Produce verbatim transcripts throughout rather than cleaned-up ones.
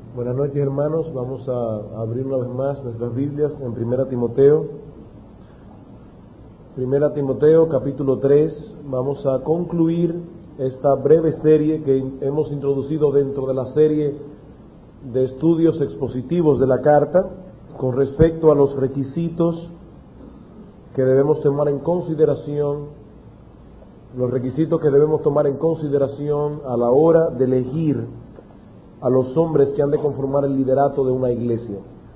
Buenas noches, hermanos. Vamos a abrir una vez más nuestras Biblias en Primera Timoteo. Primera Timoteo, capítulo tres. Vamos a concluir esta breve serie que hemos introducido dentro de la serie de estudios expositivos de la carta con respecto a los requisitos que debemos tomar en consideración, los requisitos que debemos tomar en consideración a la hora de elegir a los hombres que han de conformar el liderato de una iglesia.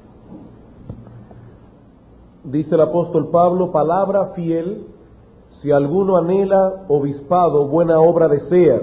Dice el apóstol Pablo: palabra fiel, si alguno anhela obispado, buena obra desea,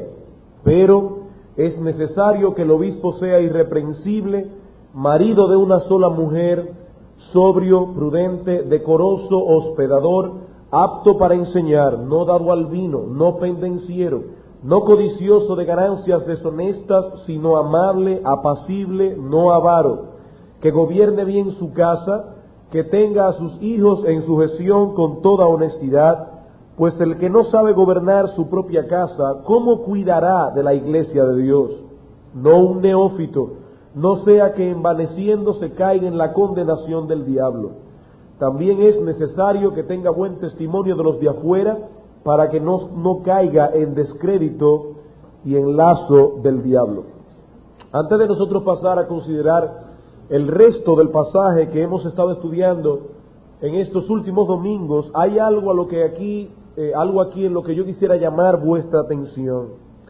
pero es necesario que el obispo sea irreprensible, marido de una sola mujer, sobrio, prudente, decoroso, hospedador, apto para enseñar, no dado al vino, no pendenciero, no codicioso de ganancias deshonestas, sino amable, apacible, no avaro, que gobierne bien su casa, que tenga a sus hijos en sujeción con toda honestidad, pues el que no sabe gobernar su propia casa, ¿cómo cuidará de la iglesia de Dios? No un neófito, no sea que envaneciéndose caiga en la condenación del diablo. También es necesario que tenga buen testimonio de los de afuera, para que no, no caiga en descrédito y en lazo del diablo. Antes de nosotros pasar a considerar el resto del pasaje que hemos estado estudiando en estos últimos domingos, hay algo a lo que aquí, eh, algo aquí en lo que yo quisiera llamar vuestra atención.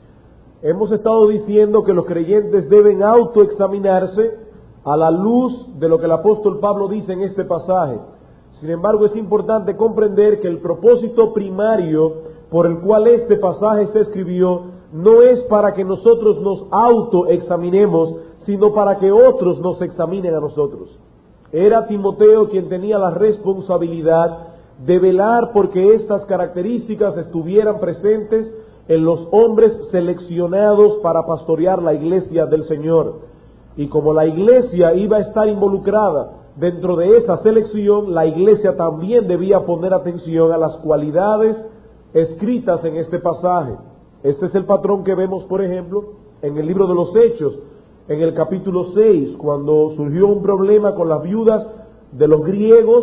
Hemos estado diciendo que los creyentes deben autoexaminarse a la luz de lo que el apóstol Pablo dice en este pasaje. Sin embargo, es importante comprender que el propósito primario por el cual este pasaje se escribió no es para que nosotros nos autoexaminemos, sino para que otros nos examinen a nosotros. Era Timoteo quien tenía la responsabilidad de velar porque estas características estuvieran presentes en los hombres seleccionados para pastorear la iglesia del Señor. Y como la iglesia iba a estar involucrada dentro de esa selección, la iglesia también debía poner atención a las cualidades escritas en este pasaje. Este es el patrón que vemos, por ejemplo, en el libro de los Hechos, en el capítulo seis, cuando surgió un problema con las viudas de los griegos,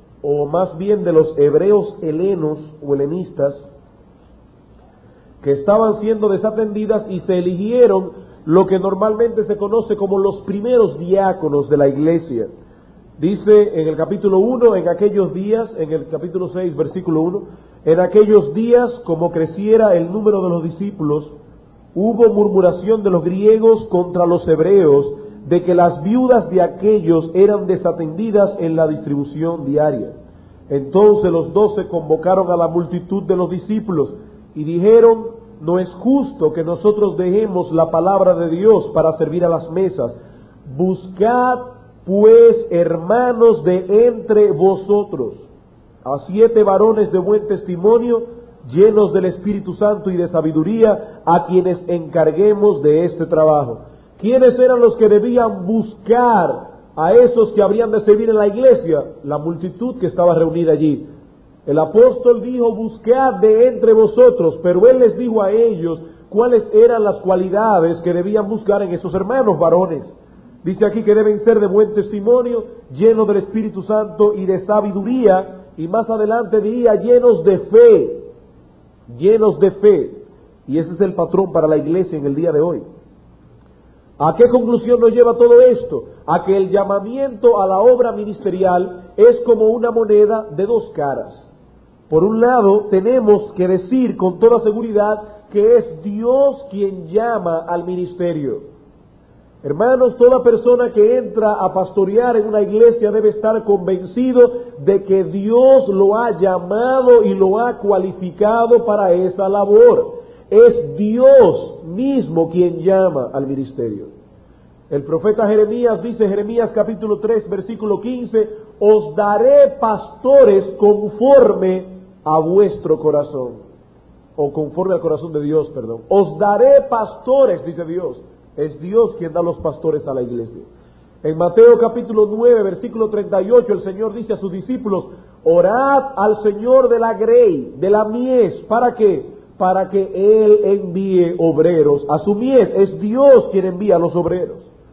o más bien de los hebreos helenos o helenistas, que estaban siendo desatendidas, y se eligieron lo que normalmente se conoce como los primeros diáconos de la iglesia. Dice en el capítulo uno, en aquellos días, en el capítulo seis, versículo uno, en aquellos días, como creciera el número de los discípulos, hubo murmuración de los griegos contra los hebreos, de que las viudas de aquellos eran desatendidas en la distribución diaria. Entonces los doce convocaron a la multitud de los discípulos y dijeron: no es justo que nosotros dejemos la palabra de Dios para servir a las mesas. Buscad pues, hermanos, de entre vosotros a siete varones de buen testimonio, llenos del Espíritu Santo y de sabiduría, a quienes encarguemos de este trabajo. ¿Quiénes eran los que debían buscar a esos que habrían de servir en la iglesia? La multitud que estaba reunida allí. El apóstol dijo: buscad de entre vosotros, pero él les dijo a ellos cuáles eran las cualidades que debían buscar en esos hermanos varones. Dice aquí que deben ser de buen testimonio, llenos del Espíritu Santo y de sabiduría, y más adelante diría llenos de fe, llenos de fe. Y ese es el patrón para la iglesia en el día de hoy. ¿A qué conclusión nos lleva todo esto? A que el llamamiento a la obra ministerial es como una moneda de dos caras. Por un lado, tenemos que decir con toda seguridad que es Dios quien llama al ministerio. Hermanos, toda persona que entra a pastorear en una iglesia debe estar convencido de que Dios lo ha llamado y lo ha cualificado para esa labor. Es Dios mismo quien llama al ministerio. El profeta Jeremías dice, Jeremías capítulo tres, versículo quince, os daré pastores conforme a vuestro corazón, o conforme al corazón de Dios, perdón. Os daré pastores, dice Dios. Es Dios quien da los pastores a la iglesia. En Mateo capítulo nueve, versículo treinta y ocho, el Señor dice a sus discípulos: orad al Señor de la grey, de la mies. ¿Para qué? Para que Él envíe obreros a su mies. Es Dios quien envía a los obreros.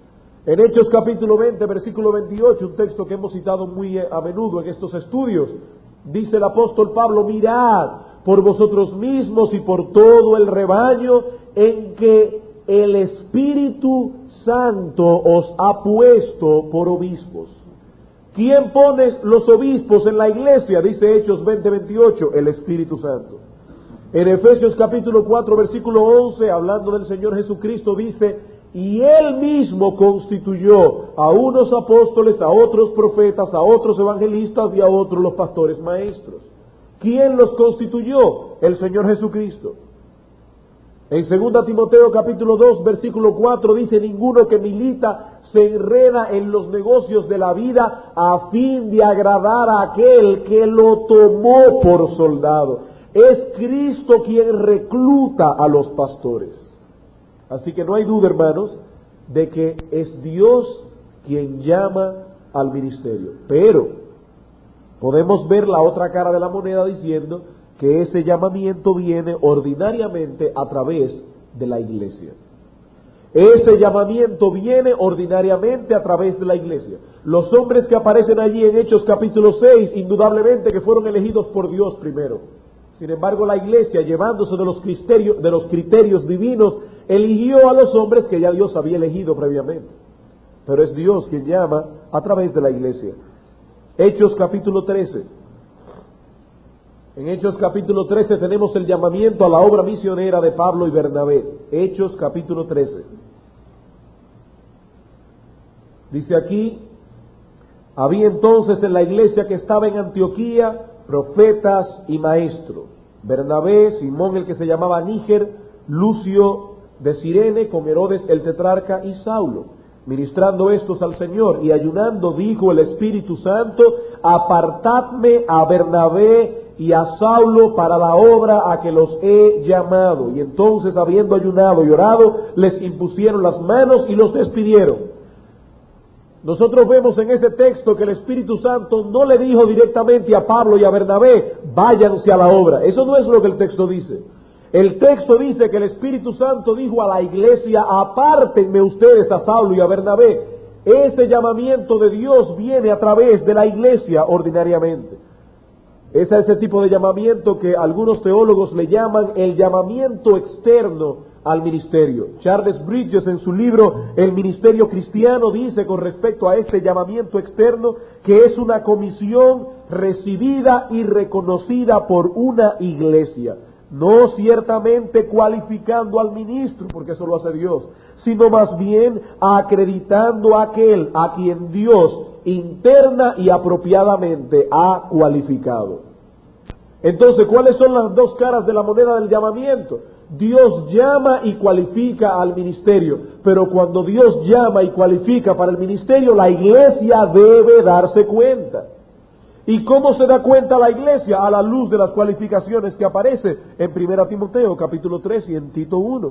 En Hechos capítulo veinte, versículo veintiocho, un texto que hemos citado muy a menudo en estos estudios, dice el apóstol Pablo: mirad por vosotros mismos y por todo el rebaño en que el Espíritu Santo os ha puesto por obispos. ¿Quién pone los obispos en la iglesia? Dice Hechos veinte, veintiocho, el Espíritu Santo. En Efesios capítulo cuatro, versículo once, hablando del Señor Jesucristo, dice: y Él mismo constituyó a unos apóstoles, a otros profetas, a otros evangelistas y a otros los pastores maestros. ¿Quién los constituyó? El Señor Jesucristo. En segunda Timoteo capítulo dos, versículo cuatro dice: ninguno que milita se enreda en los negocios de la vida a fin de agradar a aquel que lo tomó por soldado. Es Cristo quien recluta a los pastores. Así que no hay duda, hermanos, de que es Dios quien llama al ministerio. Pero podemos ver la otra cara de la moneda diciendo que ese llamamiento viene ordinariamente a través de la iglesia. Ese llamamiento viene ordinariamente a través de la iglesia. Los hombres que aparecen allí en Hechos capítulo seis, indudablemente que fueron elegidos por Dios primero. Sin embargo, la iglesia, llevándose de los criterios, de los criterios divinos, eligió a los hombres que ya Dios había elegido previamente. Pero es Dios quien llama a través de la iglesia. Hechos capítulo trece. En Hechos capítulo trece tenemos el llamamiento a la obra misionera de Pablo y Bernabé. Hechos capítulo trece. Dice aquí: había entonces en la iglesia que estaba en Antioquía profetas y maestros: Bernabé, Simón el que se llamaba Níger, Lucio de Cirene, con Herodes el tetrarca y Saulo. Ministrando estos al Señor y ayunando, dijo el Espíritu Santo: apartadme a Bernabé y a Saulo para la obra a que los he llamado. Y entonces, habiendo ayunado y orado, les impusieron las manos y los despidieron. Nosotros vemos en ese texto que el Espíritu Santo no le dijo directamente a Pablo y a Bernabé: váyanse a la obra. Eso no es lo que el texto dice. El texto dice que el Espíritu Santo dijo a la iglesia: apártenme ustedes a Saulo y a Bernabé. Ese llamamiento de Dios viene a través de la iglesia ordinariamente. Es ese tipo de llamamiento que algunos teólogos le llaman el llamamiento externo al ministerio. Charles Bridges, en su libro El Ministerio Cristiano, dice con respecto a este llamamiento externo que es una comisión recibida y reconocida por una iglesia, no ciertamente cualificando al ministro, porque eso lo hace Dios, sino más bien acreditando a aquel a quien Dios interna y apropiadamente ha cualificado. Entonces, ¿cuáles son las dos caras de la moneda del llamamiento? Dios llama y cualifica al ministerio, pero cuando Dios llama y cualifica para el ministerio, la iglesia debe darse cuenta. ¿Y cómo se da cuenta la iglesia? A la luz de las cualificaciones que aparece en primera Timoteo capítulo tres y en Tito uno.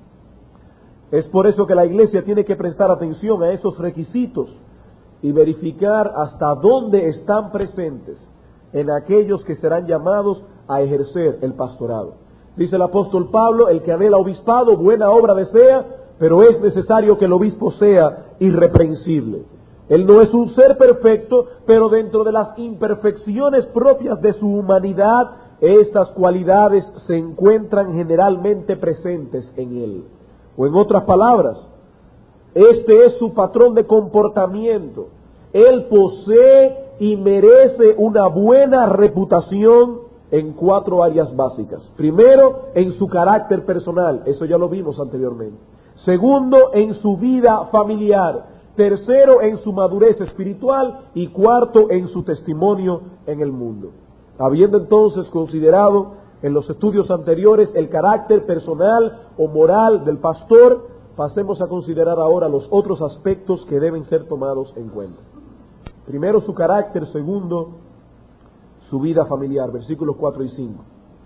Es por eso que la iglesia tiene que prestar atención a esos requisitos y verificar hasta dónde están presentes en aquellos que serán llamados a ejercer el pastorado. Dice el apóstol Pablo: el que anhela obispado, buena obra desea, pero es necesario que el obispo sea irreprensible. Él no es un ser perfecto, pero dentro de las imperfecciones propias de su humanidad, estas cualidades se encuentran generalmente presentes en él. O en otras palabras, este es su patrón de comportamiento. Él posee y merece una buena reputación en cuatro áreas básicas. Primero, en su carácter personal, eso ya lo vimos anteriormente. Segundo, en su vida familiar. Tercero, en su madurez espiritual. Y cuarto, en su testimonio en el mundo. Habiendo entonces considerado en los estudios anteriores el carácter personal o moral del pastor, pasemos a considerar ahora los otros aspectos que deben ser tomados en cuenta. Primero, su carácter. Segundo, su vida familiar. Versículos cuatro y cinco.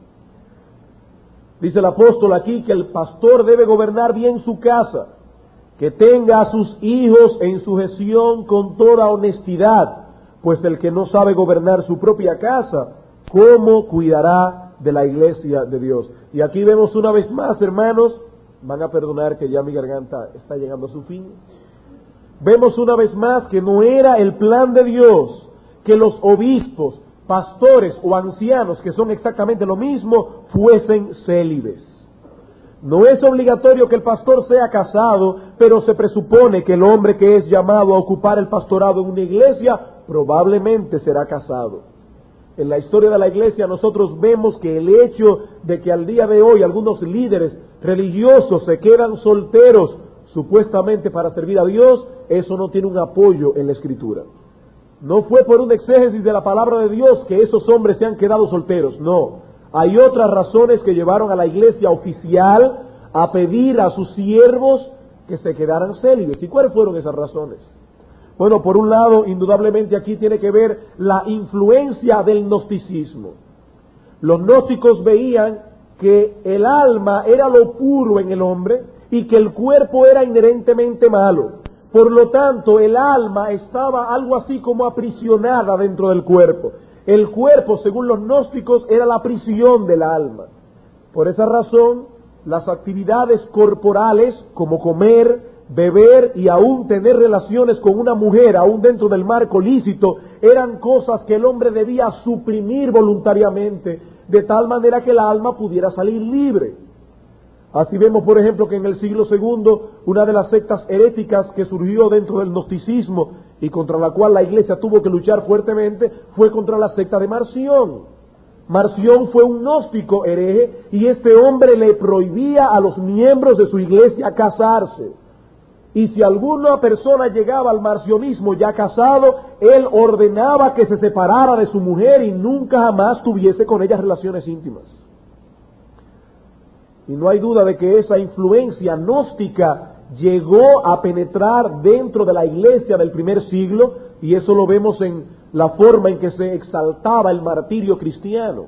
Dice el apóstol aquí que el pastor debe gobernar bien su casa, que tenga a sus hijos en sujeción con toda honestidad, pues el que no sabe gobernar su propia casa, ¿cómo cuidará de la iglesia de Dios? Y aquí vemos una vez más, hermanos, van a perdonar que ya mi garganta está llegando a su fin. Vemos una vez más que no era el plan de Dios que los obispos, pastores o ancianos, que son exactamente lo mismo, fuesen célibes. No es obligatorio que el pastor sea casado, pero se presupone que el hombre que es llamado a ocupar el pastorado en una iglesia probablemente será casado. En la historia de la iglesia nosotros vemos que el hecho de que al día de hoy algunos líderes religiosos se quedan solteros supuestamente para servir a Dios, eso no tiene un apoyo en la Escritura. No fue por un exégesis de la palabra de Dios que esos hombres se han quedado solteros, no. Hay otras razones que llevaron a la iglesia oficial a pedir a sus siervos que se quedaran célibes. ¿Y cuáles fueron esas razones? Bueno, por un lado, indudablemente aquí tiene que ver la influencia del gnosticismo. Los gnósticos veían que el alma era lo puro en el hombre y que el cuerpo era inherentemente malo. Por lo tanto, el alma estaba algo así como aprisionada dentro del cuerpo. El cuerpo, según los gnósticos, era la prisión del alma. Por esa razón, las actividades corporales, como comer, beber y aún tener relaciones con una mujer, aún dentro del marco lícito, eran cosas que el hombre debía suprimir voluntariamente, de tal manera que el alma pudiera salir libre. Así vemos, por ejemplo, que en el siglo segundo, una de las sectas heréticas que surgió dentro del gnosticismo y contra la cual la iglesia tuvo que luchar fuertemente, fue contra la secta de Marción. Marción fue un gnóstico hereje y este hombre le prohibía a los miembros de su iglesia casarse. Y si alguna persona llegaba al marcionismo ya casado, él ordenaba que se separara de su mujer y nunca jamás tuviese con ella relaciones íntimas. Y no hay duda de que esa influencia gnóstica llegó a penetrar dentro de la iglesia del primer siglo, y eso lo vemos en la forma en que se exaltaba el martirio cristiano.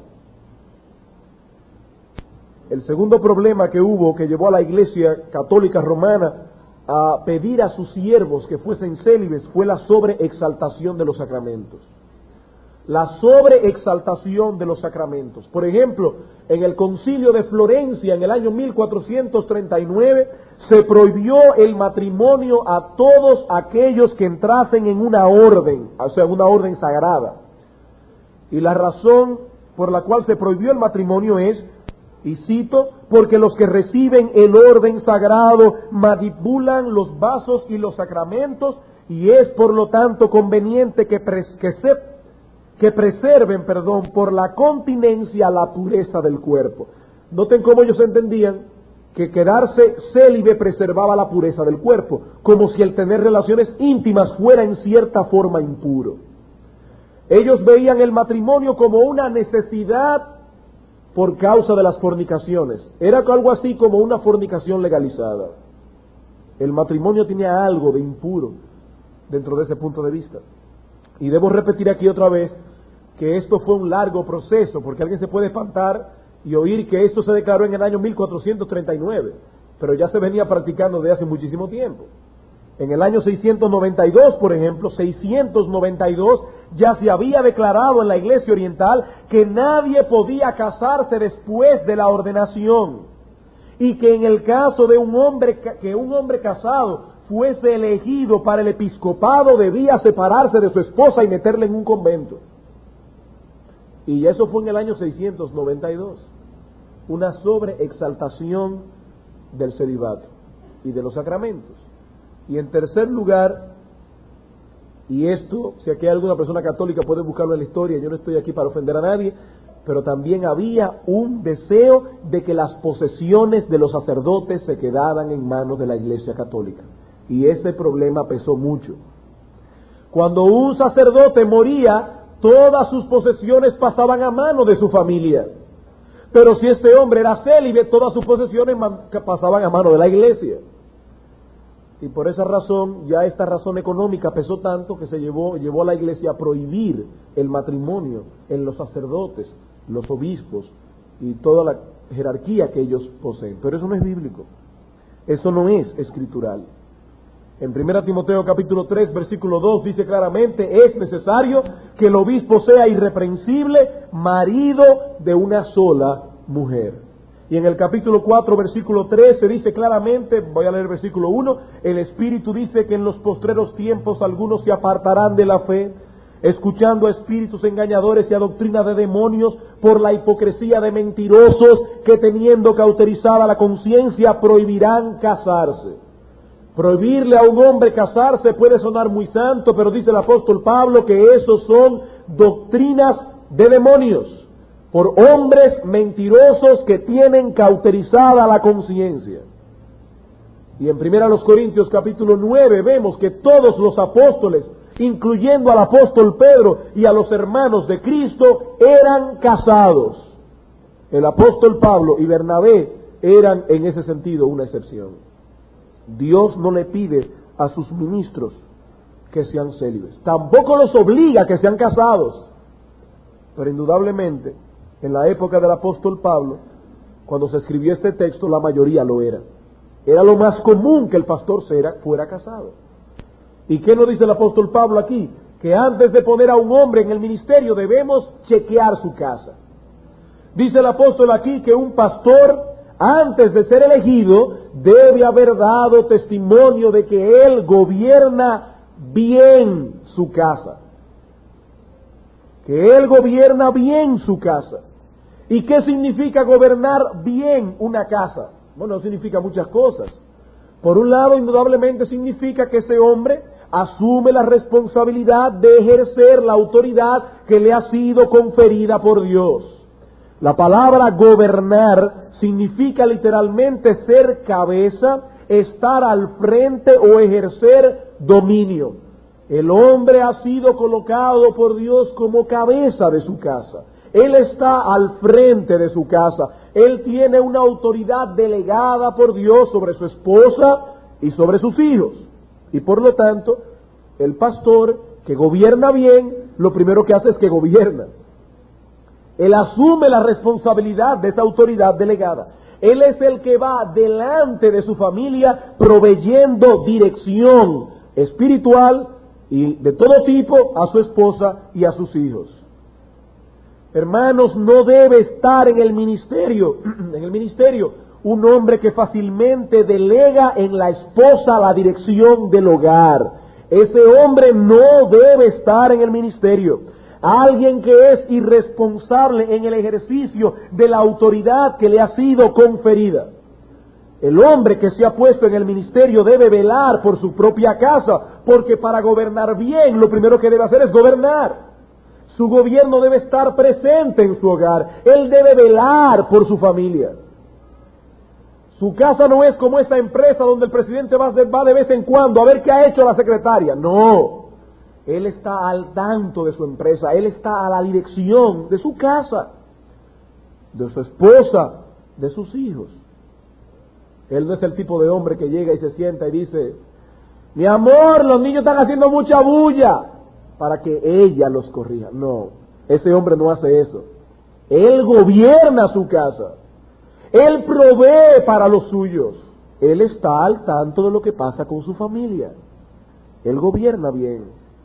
El segundo problema que hubo, que llevó a la iglesia católica romana a pedir a sus siervos que fuesen célibes, fue la sobreexaltación de los sacramentos. La sobreexaltación de los sacramentos. Por ejemplo, en el concilio de Florencia, en el año mil cuatrocientos treinta y nueve, se prohibió el matrimonio a todos aquellos que entrasen en una orden, o sea, una orden sagrada. Y la razón por la cual se prohibió el matrimonio es, y cito, porque los que reciben el orden sagrado manipulan los vasos y los sacramentos, y es por lo tanto conveniente que, pres- que se que preserven, perdón, por la continencia la pureza del cuerpo. Noten cómo ellos entendían que quedarse célibe preservaba la pureza del cuerpo, como si el tener relaciones íntimas fuera en cierta forma impuro. Ellos veían el matrimonio como una necesidad por causa de las fornicaciones. Era algo así como una fornicación legalizada. El matrimonio tenía algo de impuro dentro de ese punto de vista. Y debo repetir aquí otra vez que esto fue un largo proceso, porque alguien se puede espantar y oír que esto se declaró en el año mil cuatrocientos treinta y nueve, pero ya se venía practicando desde hace muchísimo tiempo. En el año seiscientos noventa y dos, por ejemplo, seiscientos noventa y dos, ya se había declarado en la Iglesia Oriental que nadie podía casarse después de la ordenación, y que en el caso de un hombre, que un hombre casado fuese elegido para el episcopado, debía separarse de su esposa y meterla en un convento. Y eso fue en el año seiscientos noventa y dos. Una sobreexaltación del celibato y de los sacramentos. Y en tercer lugar, y esto, si aquí hay alguna persona católica puede buscarlo en la historia, yo no estoy aquí para ofender a nadie, pero también había un deseo de que las posesiones de los sacerdotes se quedaran en manos de la Iglesia Católica. Y ese problema pesó mucho. Cuando un sacerdote moría, todas sus posesiones pasaban a mano de su familia. Pero si este hombre era célibe, todas sus posesiones pasaban a mano de la iglesia. Y por esa razón, ya esta razón económica pesó tanto que se llevó, llevó a la iglesia a prohibir el matrimonio en los sacerdotes, los obispos y toda la jerarquía que ellos poseen. Pero eso no es bíblico. Eso no es escritural. En primera Timoteo capítulo tres, versículo dos, dice claramente, es necesario que el obispo sea irreprensible, marido de una sola mujer. Y en el capítulo cuatro, versículo trece, dice claramente, voy a leer versículo uno, el Espíritu dice que en los postreros tiempos algunos se apartarán de la fe, escuchando a espíritus engañadores y a doctrina de demonios, por la hipocresía de mentirosos que, teniendo cauterizada la conciencia, prohibirán casarse. Prohibirle a un hombre casarse puede sonar muy santo, pero dice el apóstol Pablo que esos son doctrinas de demonios, por hombres mentirosos que tienen cauterizada la conciencia. Y en primera los Corintios capítulo nueve vemos que todos los apóstoles, incluyendo al apóstol Pedro y a los hermanos de Cristo, eran casados. El apóstol Pablo y Bernabé eran en ese sentido una excepción. Dios no le pide a sus ministros que sean célibes, tampoco los obliga a que sean casados, pero indudablemente en la época del apóstol Pablo, cuando se escribió este texto, la mayoría lo era. Era lo más común que el pastor fuera casado. ¿Y qué nos dice el apóstol Pablo aquí? Que antes de poner a un hombre en el ministerio debemos chequear su casa. Dice el apóstol aquí que un pastor, antes de ser elegido, debe haber dado testimonio de que él gobierna bien su casa. Que él gobierna bien su casa. ¿Y qué significa gobernar bien una casa? Bueno, significa muchas cosas. Por un lado, indudablemente significa que ese hombre asume la responsabilidad de ejercer la autoridad que le ha sido conferida por Dios. La palabra gobernar significa literalmente ser cabeza, estar al frente o ejercer dominio. El hombre ha sido colocado por Dios como cabeza de su casa. Él está al frente de su casa. Él tiene una autoridad delegada por Dios sobre su esposa y sobre sus hijos. Y por lo tanto, el pastor que gobierna bien, lo primero que hace es que gobierna. Él asume la responsabilidad de esa autoridad delegada. Él es el que va delante de su familia proveyendo dirección espiritual y de todo tipo a su esposa y a sus hijos. Hermanos, no debe estar en el ministerio, en el ministerio, un hombre que fácilmente delega en la esposa la dirección del hogar. Ese hombre no debe estar en el ministerio. Alguien que es irresponsable en el ejercicio de la autoridad que le ha sido conferida. El hombre que se ha puesto en el ministerio debe velar por su propia casa, porque para gobernar bien lo primero que debe hacer es gobernar. Su gobierno debe estar presente en su hogar. Él debe velar por su familia. Su casa no es como esa empresa donde el presidente va de, va de vez en cuando a ver qué ha hecho la secretaria. No. Él está al tanto de su empresa. Él está a la dirección de su casa, de su esposa, de sus hijos. Él no es el tipo de hombre que llega y se sienta y dice: mi amor, los niños están haciendo mucha bulla, para que ella los corrija. No, ese hombre no hace eso. Él gobierna su casa. Él provee para los suyos. Él está al tanto de lo que pasa con su familia. Él gobierna bien.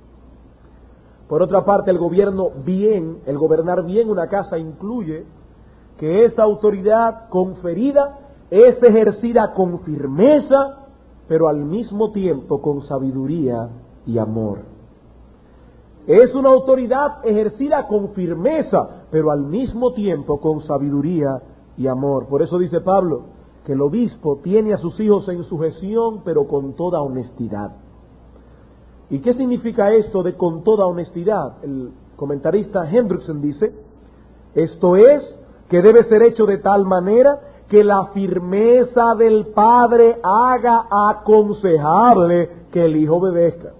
Por otra parte, el gobierno bien, el gobernar bien una casa incluye que esa autoridad conferida es ejercida con firmeza, pero al mismo tiempo con sabiduría y amor. Es una autoridad ejercida con firmeza, pero al mismo tiempo con sabiduría y amor. Por eso dice Pablo que el obispo tiene a sus hijos en sujeción, pero con toda honestidad. ¿Y qué significa esto de con toda honestidad? El comentarista Hendrickson dice: esto es, que debe ser hecho de tal manera que la firmeza del padre haga aconsejable que el hijo obedezca.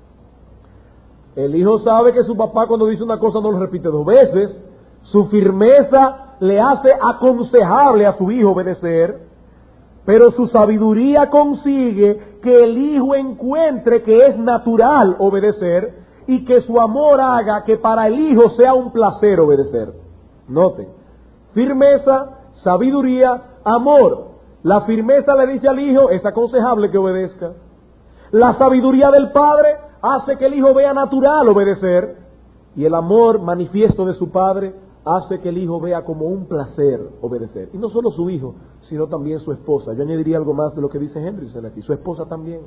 El hijo sabe que su papá cuando dice una cosa no lo repite dos veces. Su firmeza le hace aconsejable a su hijo obedecer, pero su sabiduría consigue que el hijo encuentre que es natural obedecer y que su amor haga que para el hijo sea un placer obedecer. Noten, firmeza, sabiduría, amor. La firmeza le dice al hijo, es aconsejable que obedezca. La sabiduría del padre hace que el hijo vea natural obedecer, y el amor manifiesto de su padre hace que el hijo vea como un placer obedecer. Y no solo su hijo, sino también su esposa. Yo añadiría algo más de lo que dice Hendrickson aquí. Su esposa también.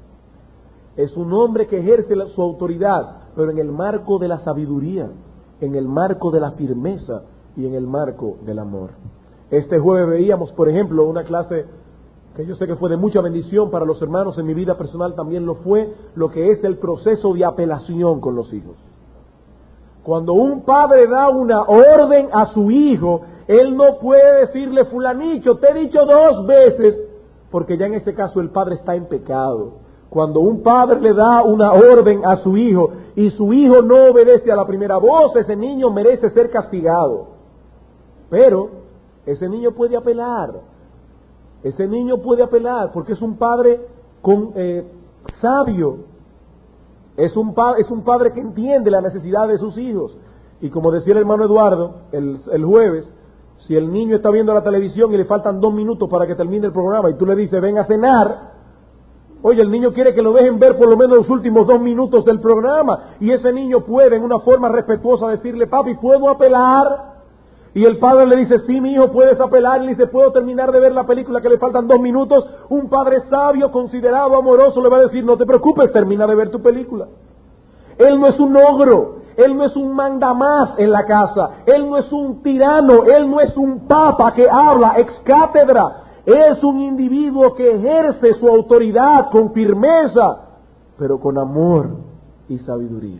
Es un hombre que ejerce la, su autoridad, pero en el marco de la sabiduría, en el marco de la firmeza y en el marco del amor. Este jueves veíamos, por ejemplo, una clase que yo sé que fue de mucha bendición para los hermanos, en mi vida personal también lo fue, lo que es el proceso de apelación con los hijos. Cuando un padre da una orden a su hijo, él no puede decirle, fulanito, te he dicho dos veces, porque ya en este caso el padre está en pecado. Cuando un padre le da una orden a su hijo y su hijo no obedece a la primera voz, ese niño merece ser castigado. Pero ese niño puede apelar, ese niño puede apelar porque es un padre con, eh, sabio, es un, pa- es un padre que entiende la necesidad de sus hijos. Y como decía el hermano Eduardo el, el jueves, si el niño está viendo la televisión y le faltan dos minutos para que termine el programa y tú le dices ven a cenar, oye, el niño quiere que lo dejen ver por lo menos los últimos dos minutos del programa, y ese niño puede en una forma respetuosa decirle, papi, ¿puedo apelar? Y el padre le dice, sí, mi hijo, puedes apelar, y le dice, ¿puedo terminar de ver la película que le faltan dos minutos? Un padre sabio, considerado, amoroso, le va a decir, no te preocupes, termina de ver tu película. Él no es un ogro, él no es un mandamás en la casa, él no es un tirano, él no es un papa que habla ex cátedra. Es un individuo que ejerce su autoridad con firmeza, pero con amor y sabiduría.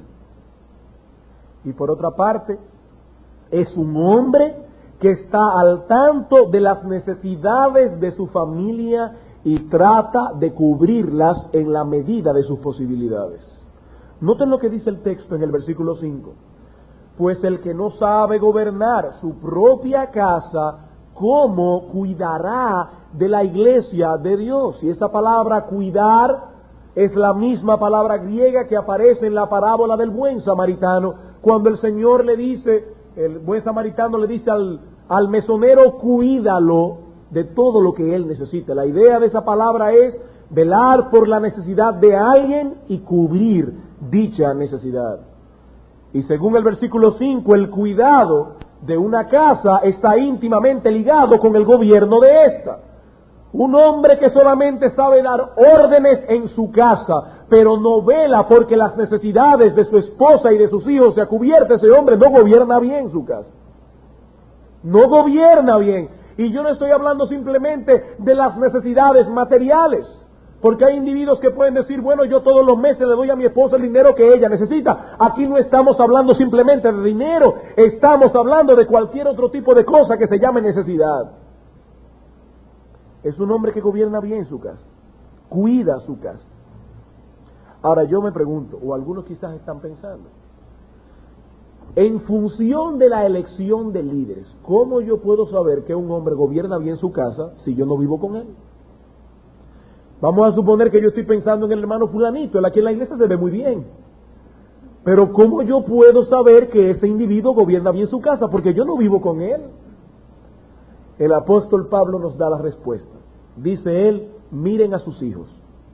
Y por otra parte, es un hombre que está al tanto de las necesidades de su familia y trata de cubrirlas en la medida de sus posibilidades. Noten lo que dice el texto en el versículo cinco. Pues el que no sabe gobernar su propia casa, ¿cómo cuidará de la iglesia de Dios? Y esa palabra cuidar es la misma palabra griega que aparece en la parábola del buen samaritano, cuando el Señor le dice, el buen samaritano le dice al, al mesonero, cuídalo de todo lo que él necesita. La idea de esa palabra es velar por la necesidad de alguien y cubrir dicha necesidad. Y según el versículo cinco, el cuidado de una casa está íntimamente ligado con el gobierno de esta. Un hombre que solamente sabe dar órdenes en su casa, pero no vela porque las necesidades de su esposa y de sus hijos se cubierta, ese hombre no gobierna bien su casa. No gobierna bien. Y yo no estoy hablando simplemente de las necesidades materiales, porque hay individuos que pueden decir, bueno, yo todos los meses le doy a mi esposa el dinero que ella necesita. Aquí no estamos hablando simplemente de dinero, estamos hablando de cualquier otro tipo de cosa que se llame necesidad. Es un hombre que gobierna bien su casa, cuida su casa. Ahora yo me pregunto, o algunos quizás están pensando, en función de la elección de líderes, ¿cómo yo puedo saber que un hombre gobierna bien su casa si yo no vivo con él? Vamos a suponer que yo estoy pensando en el hermano fulanito, él aquí en la iglesia se ve muy bien. Pero ¿cómo yo puedo saber que ese individuo gobierna bien su casa? Porque yo no vivo con él. El apóstol Pablo nos da la respuesta. Dice él, miren a sus hijos.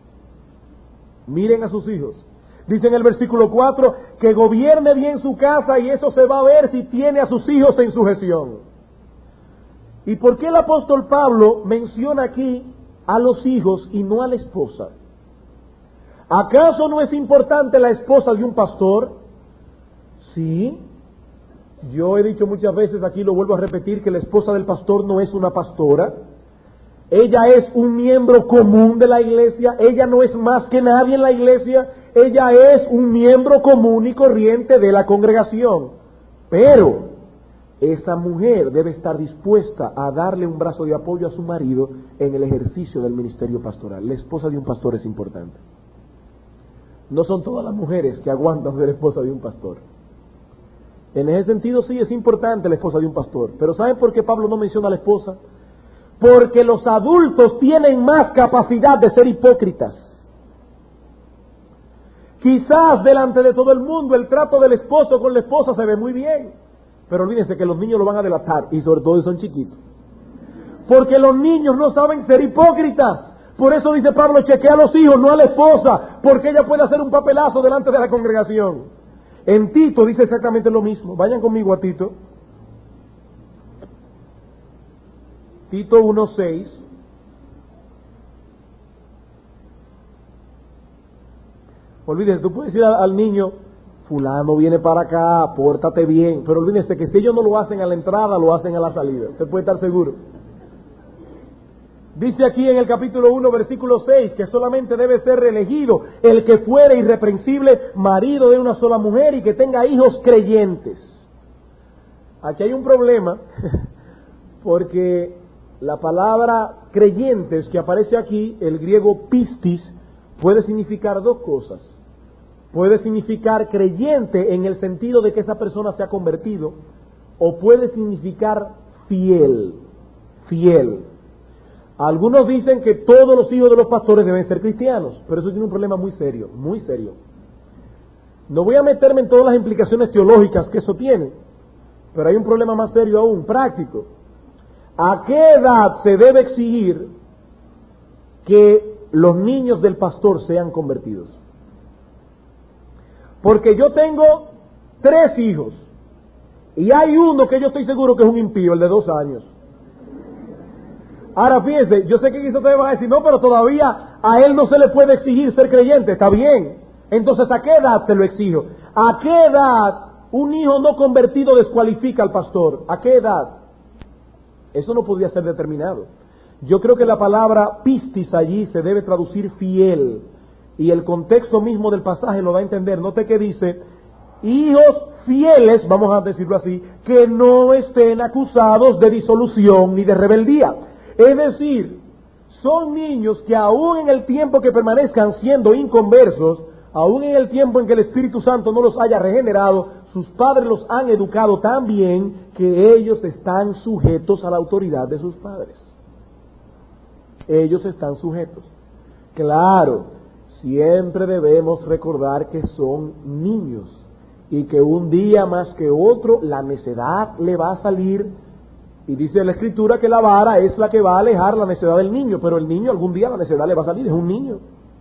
Miren a sus hijos. Dice en el versículo cuatro, que gobierne bien su casa y eso se va a ver si tiene a sus hijos en sujeción. ¿Y por qué el apóstol Pablo menciona aquí a los hijos y no a la esposa? ¿Acaso no es importante la esposa de un pastor? Sí. Yo he dicho muchas veces, aquí lo vuelvo a repetir, que la esposa del pastor no es una pastora. Ella es un miembro común de la iglesia. Ella no es más que nadie en la iglesia. Ella es un miembro común y corriente de la congregación. Pero esa mujer debe estar dispuesta a darle un brazo de apoyo a su marido en el ejercicio del ministerio pastoral. La esposa de un pastor es importante. No son todas las mujeres que aguantan ser esposa de un pastor. En ese sentido sí es importante la esposa de un pastor. Pero ¿saben por qué Pablo no menciona a la esposa? Porque los adultos tienen más capacidad de ser hipócritas. Quizás delante de todo el mundo el trato del esposo con la esposa se ve muy bien, pero olvídense que los niños lo van a delatar, y sobre todo si son chiquitos. Porque los niños no saben ser hipócritas. Por eso dice Pablo, chequea a los hijos, no a la esposa, porque ella puede hacer un papelazo delante de la congregación. En Tito dice exactamente lo mismo. Vayan conmigo a Tito. Tito uno seis. Olvídense, tú puedes decir al, al niño, fulano viene para acá, pórtate bien, pero olvídense que si ellos no lo hacen a la entrada, lo hacen a la salida, usted puede estar seguro. Dice aquí en el capítulo uno, versículo seis, que solamente debe ser reelegido el que fuere irreprensible marido de una sola mujer y que tenga hijos creyentes. Aquí hay un problema, porque la palabra creyentes que aparece aquí, el griego pistis, puede significar dos cosas. Puede significar creyente en el sentido de que esa persona se ha convertido, o puede significar fiel, fiel. Algunos dicen que todos los hijos de los pastores deben ser cristianos, pero eso tiene un problema muy serio, muy serio. No voy a meterme en todas las implicaciones teológicas que eso tiene, pero hay un problema más serio aún, práctico. ¿A qué edad se debe exigir que los niños del pastor sean convertidos? Porque yo tengo tres hijos y hay uno que yo estoy seguro que es un impío, el de dos años. Ahora fíjense, yo sé que quizás ustedes van a decir, no, pero todavía a él no se le puede exigir ser creyente, está bien. Entonces, ¿a qué edad se lo exijo? ¿A qué edad un hijo no convertido descualifica al pastor? ¿A qué edad? Eso no podría ser determinado. Yo creo que la palabra pistis allí se debe traducir fiel, y el contexto mismo del pasaje lo da a entender. Note que dice, hijos fieles, vamos a decirlo así, que no estén acusados de disolución ni de rebeldía. Es decir, son niños que aún en el tiempo que permanezcan siendo inconversos, aún en el tiempo en que el Espíritu Santo no los haya regenerado, sus padres los han educado tan bien que ellos están sujetos a la autoridad de sus padres. Ellos están sujetos. Claro, siempre debemos recordar que son niños y que un día más que otro la necedad le va a salir. Y dice la Escritura que la vara es la que va a alejar la necedad del niño, pero el niño algún día la necedad le va a salir, es un niño.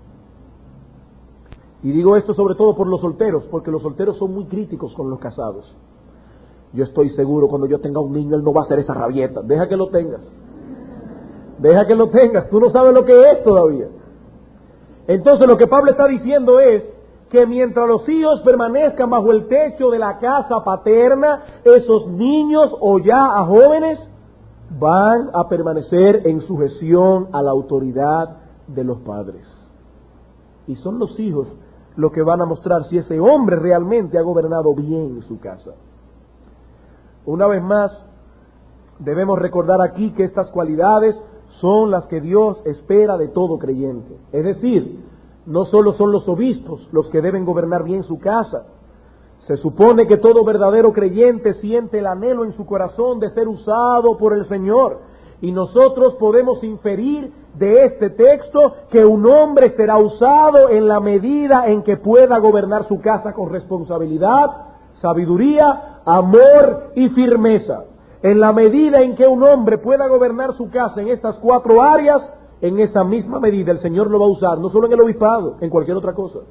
Y digo esto sobre todo por los solteros, porque los solteros son muy críticos con los casados. Yo estoy seguro, cuando yo tenga un niño, él no va a hacer esa rabieta. Deja que lo tengas. Deja que lo tengas, tú no sabes lo que es todavía. Entonces lo que Pablo está diciendo es que mientras los hijos permanezcan bajo el techo de la casa paterna, esos niños o ya a jóvenes van a permanecer en sujeción a la autoridad de los padres. Y son los hijos los que van a mostrar si ese hombre realmente ha gobernado bien su casa. Una vez más, debemos recordar aquí que estas cualidades son las que Dios espera de todo creyente. Es decir, no solo son los obispos los que deben gobernar bien su casa. Se supone que todo verdadero creyente siente el anhelo en su corazón de ser usado por el Señor. Y nosotros podemos inferir de este texto que un hombre será usado en la medida en que pueda gobernar su casa con responsabilidad, sabiduría, amor y firmeza. En la medida en que un hombre pueda gobernar su casa en estas cuatro áreas, en esa misma medida el Señor lo va a usar, no solo en el obispado, en cualquier otra cosa.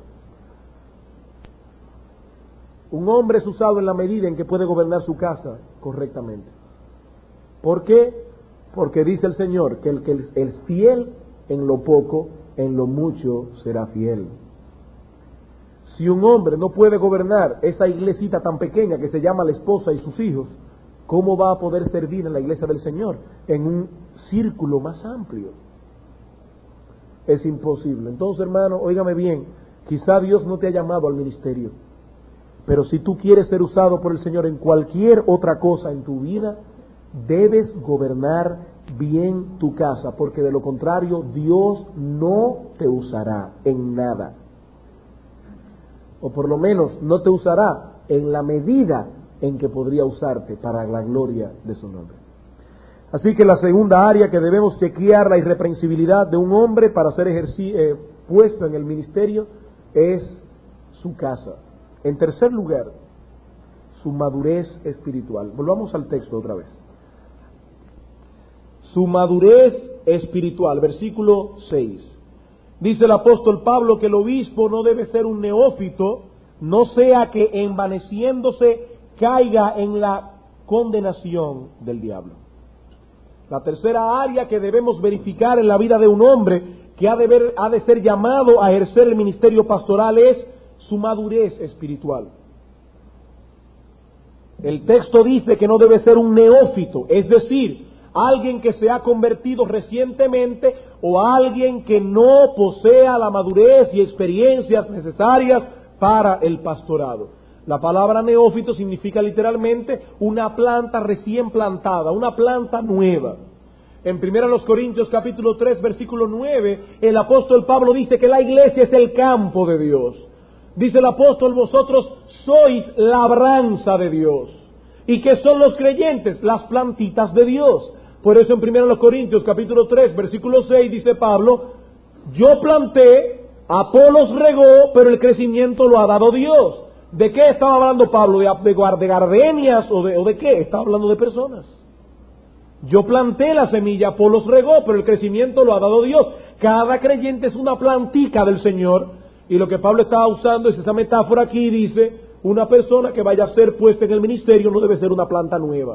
Un hombre es usado en la medida en que puede gobernar su casa correctamente. ¿Por qué? Porque dice el Señor que el que es fiel en lo poco, en lo mucho será fiel. Si un hombre no puede gobernar esa iglesita tan pequeña que se llama la esposa y sus hijos, ¿cómo va a poder servir en la iglesia del Señor en un círculo más amplio? Es imposible. Entonces, hermano, óigame bien, quizá Dios no te ha llamado al ministerio, pero si tú quieres ser usado por el Señor en cualquier otra cosa en tu vida, debes gobernar bien tu casa, porque de lo contrario Dios no te usará en nada. O por lo menos no te usará en la medida en que podría usarte para la gloria de su nombre. Así que la segunda área que debemos chequear la irreprensibilidad de un hombre para ser ejerci- eh, puesto en el ministerio es su casa. En tercer lugar, su madurez espiritual. Volvamos al texto otra vez. Su madurez espiritual, versículo seis. Dice el apóstol Pablo que el obispo no debe ser un neófito, no sea que envaneciéndose caiga en la condenación del diablo. La tercera área que debemos verificar en la vida de un hombre que ha de, ver, ha de ser llamado a ejercer el ministerio pastoral es su madurez espiritual. El texto dice que no debe ser un neófito, es decir, alguien que se ha convertido recientemente o alguien que no posea la madurez y experiencias necesarias para el pastorado. La palabra neófito significa literalmente una planta recién plantada, una planta nueva. En primera los Corintios capítulo tres versículo nueve, el apóstol Pablo dice que la iglesia es el campo de Dios. Dice el apóstol, vosotros sois labranza de Dios. ¿Y qué son los creyentes? Las plantitas de Dios. Por eso en primera los Corintios capítulo tres versículo seis dice Pablo, yo planté, Apolos regó, pero el crecimiento lo ha dado Dios. ¿De qué estaba hablando Pablo? ¿De, de, de gardenias o de, o de qué? Estaba hablando de personas. Yo planté la semilla, Apolos regó, pero el crecimiento lo ha dado Dios. Cada creyente es una plantica del Señor. Y lo que Pablo estaba usando es esa metáfora aquí, dice, una persona que vaya a ser puesta en el ministerio no debe ser una planta nueva.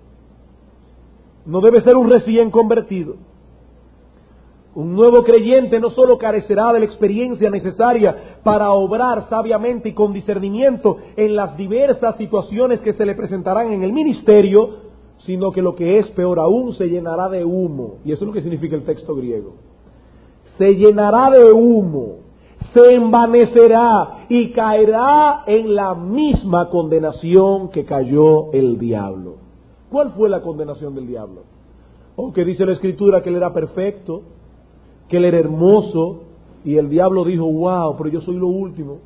No debe ser un recién convertido. Un nuevo creyente no solo carecerá de la experiencia necesaria para obrar sabiamente y con discernimiento en las diversas situaciones que se le presentarán en el ministerio, sino que lo que es peor aún, se llenará de humo. Y eso es lo que significa el texto griego. Se llenará de humo, se envanecerá y caerá en la misma condenación que cayó el diablo. ¿Cuál fue la condenación del diablo? Aunque dice la Escritura que él era perfecto, que él era hermoso, y el diablo dijo, wow, pero yo soy lo último.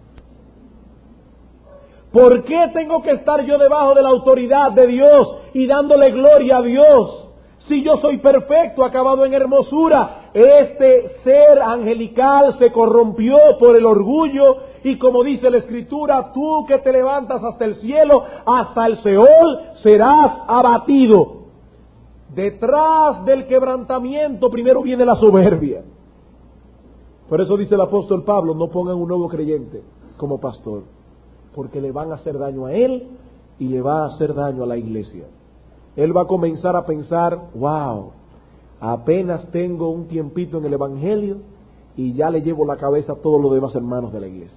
¿Por qué tengo que estar yo debajo de la autoridad de Dios y dándole gloria a Dios? Si yo soy perfecto, acabado en hermosura. Este ser angelical se corrompió por el orgullo, y como dice la Escritura, tú que te levantas hasta el cielo, hasta el Seol, serás abatido. Detrás del quebrantamiento primero viene la soberbia. Por eso dice el apóstol Pablo, no pongan un nuevo creyente como pastor, porque le van a hacer daño a él y le va a hacer daño a la iglesia. Él va a comenzar a pensar, wow, apenas tengo un tiempito en el evangelio y ya le llevo la cabeza a todos los demás hermanos de la iglesia.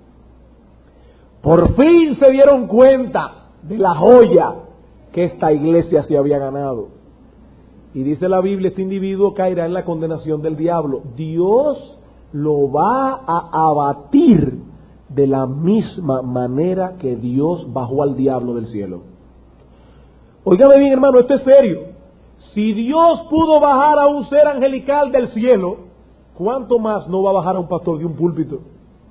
Por fin se dieron cuenta de la joya que esta iglesia se había ganado. Y dice la Biblia, este individuo caerá en la condenación del diablo. Dios lo va a abatir de la misma manera que Dios bajó al diablo del cielo. Óigame bien, hermano, esto es serio. Si Dios pudo bajar a un ser angelical del cielo, ¿cuánto más no va a bajar a un pastor de un púlpito?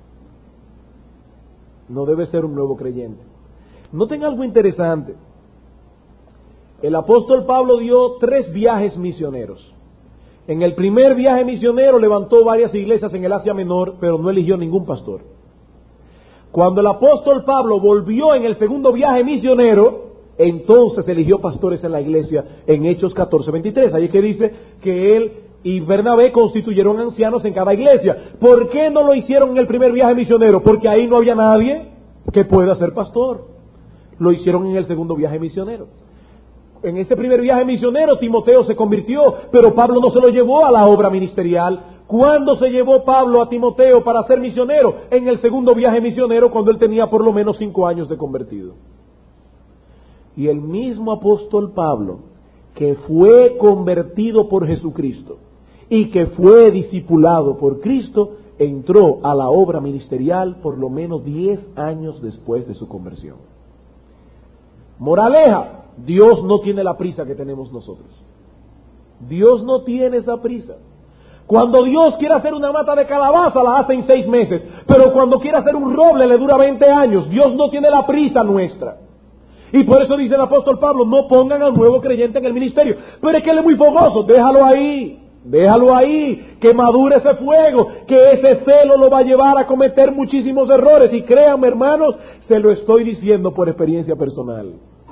No debe ser un nuevo creyente. Noten algo interesante. El apóstol Pablo dio tres viajes misioneros. En el primer viaje misionero levantó varias iglesias en el Asia Menor, pero no eligió ningún pastor. Cuando el apóstol Pablo volvió en el segundo viaje misionero, entonces eligió pastores en la iglesia en Hechos catorce veintitrés. Ahí es que dice que él y Bernabé constituyeron ancianos en cada iglesia. ¿Por qué no lo hicieron en el primer viaje misionero? Porque ahí no había nadie que pueda ser pastor. Lo hicieron en el segundo viaje misionero. En ese primer viaje misionero Timoteo se convirtió, pero Pablo no se lo llevó a la obra ministerial. ¿Cuándo se llevó Pablo a Timoteo para ser misionero? En el segundo viaje misionero, cuando él tenía por lo menos cinco años de convertido. Y el mismo apóstol Pablo, que fue convertido por Jesucristo y que fue discipulado por Cristo, entró a la obra ministerial por lo menos diez años después de su conversión. Moraleja, Dios no tiene la prisa que tenemos nosotros. Dios no tiene esa prisa. Cuando Dios quiere hacer una mata de calabaza, la hace en seis meses. Pero cuando quiere hacer un roble, le dura veinte años. Dios no tiene la prisa nuestra. Y por eso dice el apóstol Pablo, no pongan al nuevo creyente en el ministerio. Pero es que él es muy fogoso, déjalo ahí. Déjalo ahí, que madure ese fuego, que ese celo lo va a llevar a cometer muchísimos errores. Y créanme, hermanos, se lo estoy diciendo por experiencia personal.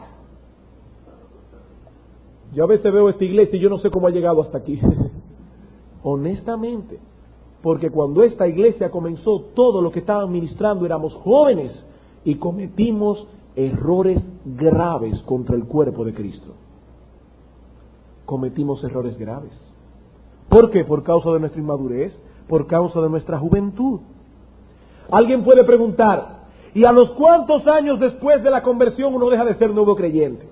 Yo a veces veo esta iglesia y yo no sé cómo ha llegado hasta aquí. Honestamente. Porque cuando esta iglesia comenzó, todo lo que estaban ministrando éramos jóvenes y cometimos errores graves contra el cuerpo de Cristo. cometimos errores graves. ¿Por qué? Por causa de nuestra inmadurez, por causa de nuestra juventud. Alguien puede preguntar, ¿y a los cuántos años después de la conversión uno deja de ser nuevo creyente?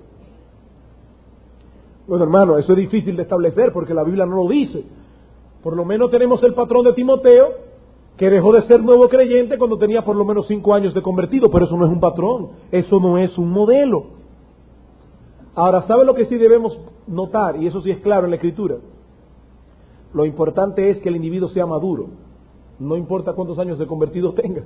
Bueno, hermano, eso es difícil de establecer porque la Biblia no lo dice. Por lo menos tenemos el patrón de Timoteo, que dejó de ser nuevo creyente cuando tenía por lo menos cinco años de convertido, pero eso no es un patrón, eso no es un modelo. Ahora, ¿sabe lo que sí debemos notar? Y eso sí es claro en la Escritura. Lo importante es que el individuo sea maduro, no importa cuántos años de convertido tenga.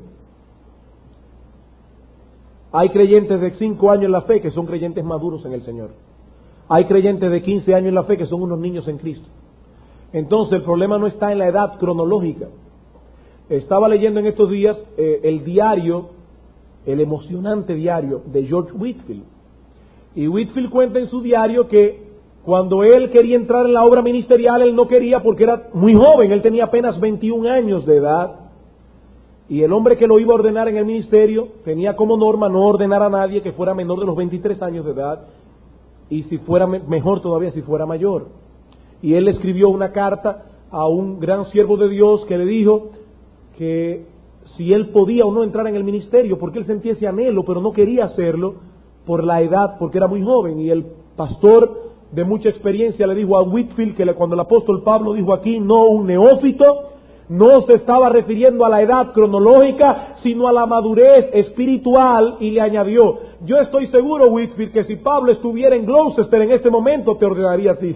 Hay creyentes de cinco años en la fe que son creyentes maduros en el Señor. Hay creyentes de quince años en la fe que son unos niños en Cristo. Entonces el problema no está en la edad cronológica. Estaba leyendo en estos días eh, el diario, el emocionante diario de George Whitefield. Y Whitefield cuenta en su diario que cuando él quería entrar en la obra ministerial, él no quería porque era muy joven, él tenía apenas veintiún años de edad. Y el hombre que lo iba a ordenar en el ministerio tenía como norma no ordenar a nadie que fuera menor de los veintitrés años de edad, y si fuera mejor todavía si fuera mayor. Y él le escribió una carta a un gran siervo de Dios que le dijo que si él podía o no entrar en el ministerio, porque él sentía ese anhelo, pero no quería hacerlo por la edad, porque era muy joven. Y el pastor de mucha experiencia le dijo a Whitefield que cuando el apóstol Pablo dijo aquí, no un neófito, no se estaba refiriendo a la edad cronológica, sino a la madurez espiritual, y le añadió, yo estoy seguro, Whitefield, que si Pablo estuviera en Gloucester en este momento, te ordenaría a ti.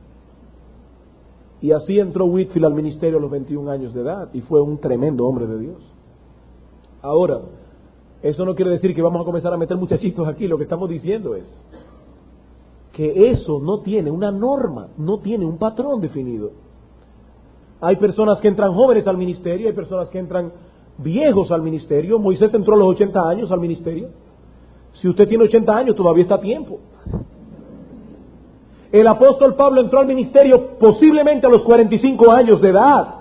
Y así entró Whitefield al ministerio a los veintiún años de edad, y fue un tremendo hombre de Dios. Ahora, eso no quiere decir que vamos a comenzar a meter muchachitos aquí, lo que estamos diciendo es que eso no tiene una norma, no tiene un patrón definido. Hay personas que entran jóvenes al ministerio, hay personas que entran viejos al ministerio. Moisés entró a los ochenta años al ministerio. Si usted tiene ochenta años, todavía está a tiempo. El apóstol Pablo entró al ministerio posiblemente a los cuarenta y cinco años de edad.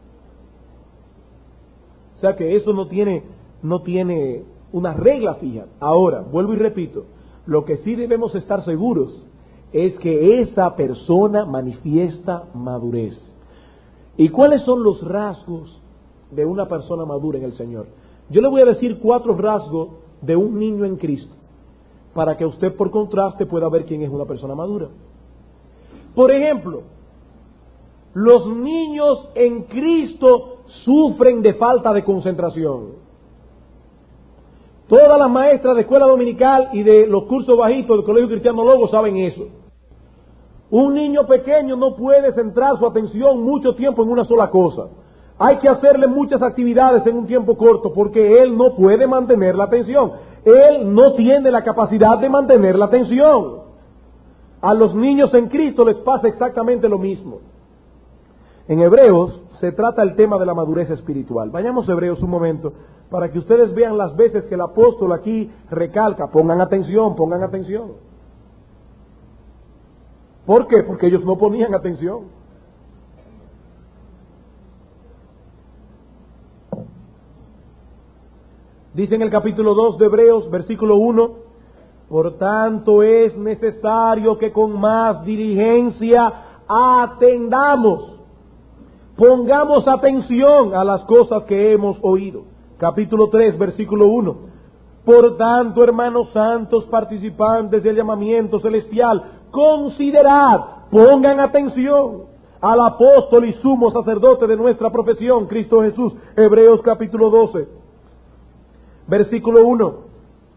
O sea que eso no tiene, no tiene una regla fija. Ahora, vuelvo y repito, lo que sí debemos estar seguros es que esa persona manifiesta madurez. ¿Y cuáles son los rasgos de una persona madura en el Señor? Yo le voy a decir cuatro rasgos de un niño en Cristo, para que usted por contraste pueda ver quién es una persona madura. Por ejemplo, los niños en Cristo sufren de falta de concentración. Todas las maestras de escuela dominical y de los cursos bajitos del Colegio Cristiano Logos saben eso. Un niño pequeño no puede centrar su atención mucho tiempo en una sola cosa. Hay que hacerle muchas actividades en un tiempo corto porque él no puede mantener la atención. Él no tiene la capacidad de mantener la atención. A los niños en Cristo les pasa exactamente lo mismo. En Hebreos se trata el tema de la madurez espiritual. Vayamos a Hebreos un momento para que ustedes vean las veces que el apóstol aquí recalca. Pongan atención, pongan atención. ¿Por qué? Porque ellos no ponían atención. Dice en el capítulo dos de Hebreos, versículo uno, por tanto es necesario que con más diligencia atendamos, pongamos atención a las cosas que hemos oído. Capítulo tres, versículo uno, por tanto, hermanos santos, participantes del llamamiento celestial, considerad, pongan atención al apóstol y sumo sacerdote de nuestra profesión, Cristo Jesús. Hebreos capítulo doce, versículo uno.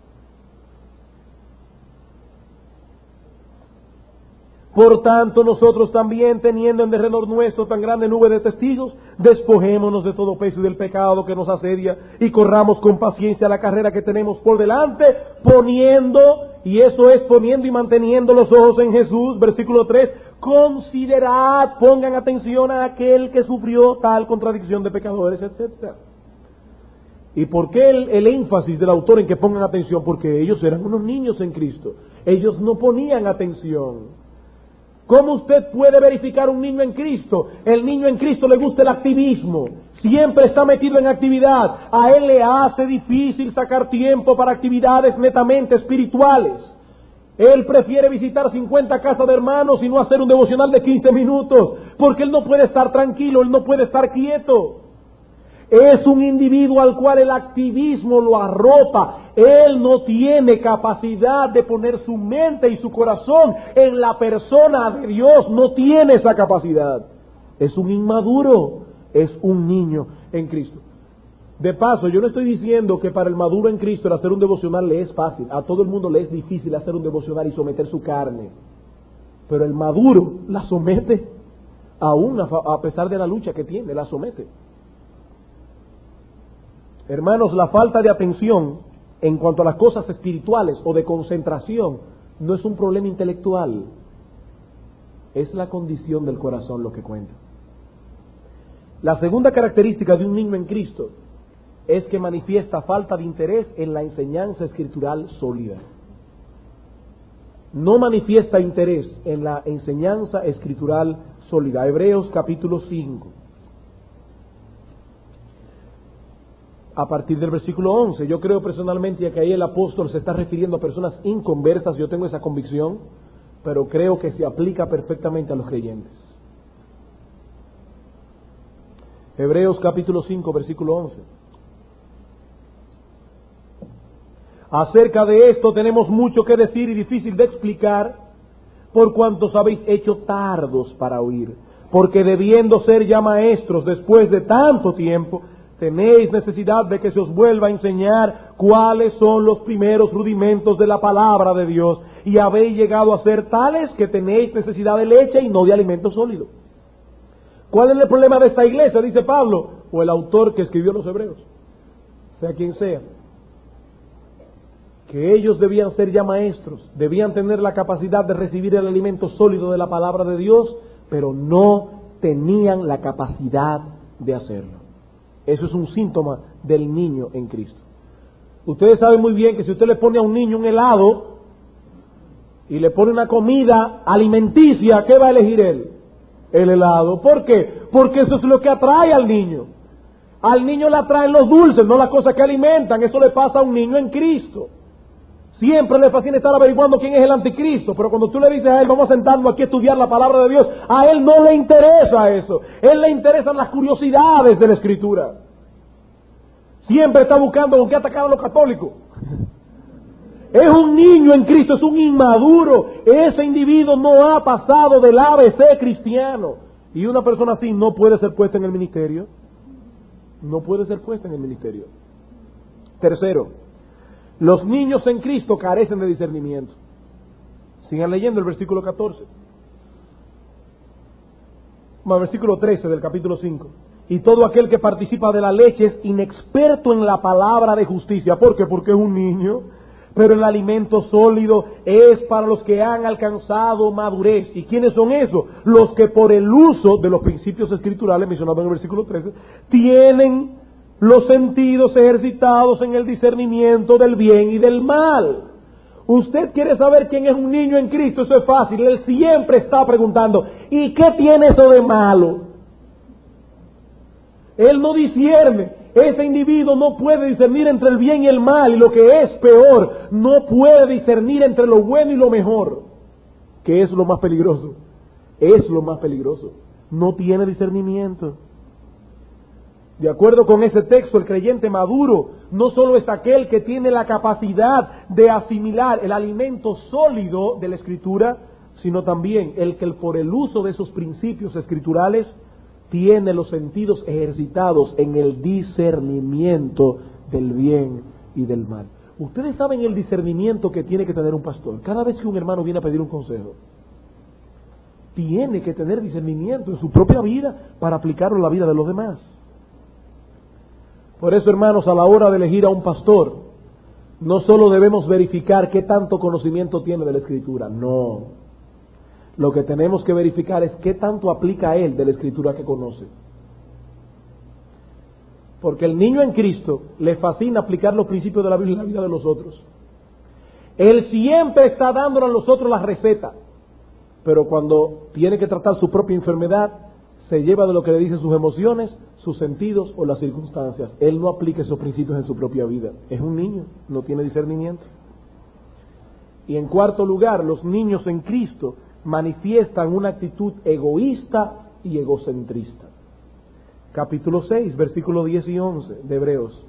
Por tanto, nosotros también, teniendo en derredor nuestro tan grande nube de testigos, despojémonos de todo peso y del pecado que nos asedia, y corramos con paciencia la carrera que tenemos por delante, poniendo, y eso es poniendo y manteniendo los ojos en Jesús, versículo tres, considerad, pongan atención a aquel que sufrió tal contradicción de pecadores, etcétera. ¿Y por qué el, el énfasis del autor en que pongan atención? Porque ellos eran unos niños en Cristo, ellos no ponían atención. ¿Cómo usted puede verificar un niño en Cristo? El niño en Cristo le gusta el activismo, siempre está metido en actividad. A él le hace difícil sacar tiempo para actividades netamente espirituales. Él prefiere visitar cincuenta casas de hermanos y no hacer un devocional de quince minutos, porque él no puede estar tranquilo, él no puede estar quieto. Es un individuo al cual el activismo lo arropa. Él no tiene capacidad de poner su mente y su corazón en la persona de Dios, no tiene esa capacidad. Es un inmaduro, es un niño en Cristo. De paso, yo no estoy diciendo que para el maduro en Cristo el hacer un devocional le es fácil. A todo el mundo le es difícil hacer un devocional y someter su carne. Pero el maduro la somete, aún a, a pesar de la lucha que tiene, la somete. Hermanos, la falta de atención en cuanto a las cosas espirituales o de concentración no es un problema intelectual. Es la condición del corazón lo que cuenta. La segunda característica de un niño en Cristo es que manifiesta falta de interés en la enseñanza escritural sólida. No manifiesta interés en la enseñanza escritural sólida. Hebreos capítulo cinco. A partir del versículo once, yo creo personalmente que ahí el apóstol se está refiriendo a personas inconversas, yo tengo esa convicción, pero creo que se aplica perfectamente a los creyentes. Hebreos capítulo cinco, versículo once. Acerca de esto tenemos mucho que decir y difícil de explicar, por cuanto os habéis hecho tardos para oír, porque debiendo ser ya maestros después de tanto tiempo, tenéis necesidad de que se os vuelva a enseñar cuáles son los primeros rudimentos de la palabra de Dios, y habéis llegado a ser tales que tenéis necesidad de leche y no de alimento sólido. ¿Cuál es el problema de esta iglesia? Dice Pablo, o el autor que escribió los Hebreos, sea quien sea, que ellos debían ser ya maestros, debían tener la capacidad de recibir el alimento sólido de la palabra de Dios, pero no tenían la capacidad de hacerlo. Eso es un síntoma del niño en Cristo. Ustedes saben muy bien que si usted le pone a un niño un helado y le pone una comida alimenticia, ¿qué va a elegir él? El helado. ¿Por qué? Porque eso es lo que atrae al niño. Al niño le atraen los dulces, no las cosas que alimentan. Eso le pasa a un niño en Cristo. Siempre le fascina estar averiguando quién es el anticristo, pero cuando tú le dices a él, vamos a sentarnos aquí a estudiar la palabra de Dios, a él no le interesa eso. Él le interesan las curiosidades de la Escritura. Siempre está buscando con qué atacar a los católicos. Es un niño en Cristo, es un inmaduro. Ese individuo no ha pasado del A B C cristiano. Y una persona así no puede ser puesta en el ministerio. No puede ser puesta en el ministerio. Tercero, los niños en Cristo carecen de discernimiento. Sigan leyendo el versículo catorce. Bueno, versículo trece del capítulo cinco. Y todo aquel que participa de la leche es inexperto en la palabra de justicia. ¿Por qué? Porque es un niño. Pero el alimento sólido es para los que han alcanzado madurez. ¿Y quiénes son esos? Los que por el uso de los principios escriturales mencionados en el versículo trece, tienen los sentidos ejercitados en el discernimiento del bien y del mal. Usted quiere saber quién es un niño en Cristo, eso es fácil. Él siempre está preguntando, ¿y qué tiene eso de malo? Él no discierne. Ese individuo no puede discernir entre el bien y el mal, y lo que es peor, no puede discernir entre lo bueno y lo mejor, que es lo más peligroso. Es lo más peligroso. No tiene discernimiento. De acuerdo con ese texto, el creyente maduro no solo es aquel que tiene la capacidad de asimilar el alimento sólido de la Escritura, sino también el que por el uso de esos principios escriturales tiene los sentidos ejercitados en el discernimiento del bien y del mal. Ustedes saben el discernimiento que tiene que tener un pastor. Cada vez que un hermano viene a pedir un consejo, tiene que tener discernimiento en su propia vida para aplicarlo en la vida de los demás. Por eso, hermanos, a la hora de elegir a un pastor, no solo debemos verificar qué tanto conocimiento tiene de la Escritura, no. Lo que tenemos que verificar es qué tanto aplica a él de la Escritura que conoce. Porque el niño en Cristo le fascina aplicar los principios de la Biblia en la vida de los otros. Él siempre está dándole a los otros la receta, pero cuando tiene que tratar su propia enfermedad, se lleva de lo que le dicen sus emociones, sus sentidos o las circunstancias. Él no aplica esos principios en su propia vida. Es un niño, no tiene discernimiento. Y en cuarto lugar, los niños en Cristo manifiestan una actitud egoísta y egocentrista. Capítulo seis, versículos diez y once de Hebreos.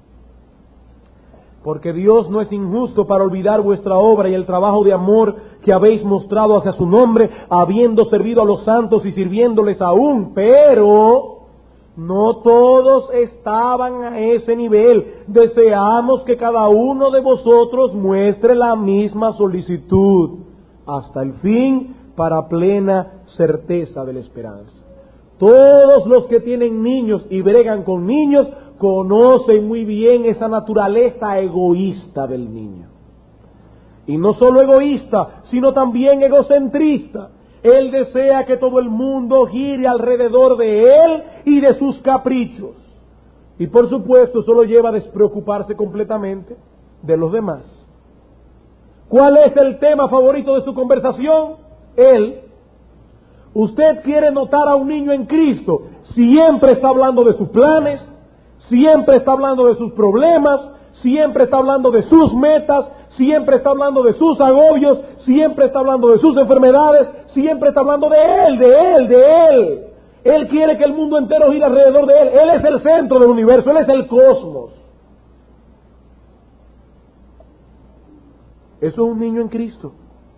Porque Dios no es injusto para olvidar vuestra obra y el trabajo de amor que habéis mostrado hacia su nombre, habiendo servido a los santos y sirviéndoles aún, pero no todos estaban a ese nivel. Deseamos que cada uno de vosotros muestre la misma solicitud hasta el fin, para plena certeza de la esperanza. Todos los que tienen niños y bregan con niños conocen muy bien esa naturaleza egoísta del niño. Y no solo egoísta, sino también egocentrista. Él desea que todo el mundo gire alrededor de él y de sus caprichos. Y por supuesto, eso lo lleva a despreocuparse completamente de los demás. ¿Cuál es el tema favorito de su conversación? Él. Usted quiere notar a un niño en Cristo, siempre está hablando de sus planes, siempre está hablando de sus problemas, siempre está hablando de sus metas, siempre está hablando de sus agobios, siempre está hablando de sus enfermedades, siempre está hablando de él, de él, de él. Él quiere que el mundo entero gire alrededor de él. Él es el centro del universo, él es el cosmos. Eso es un niño en Cristo.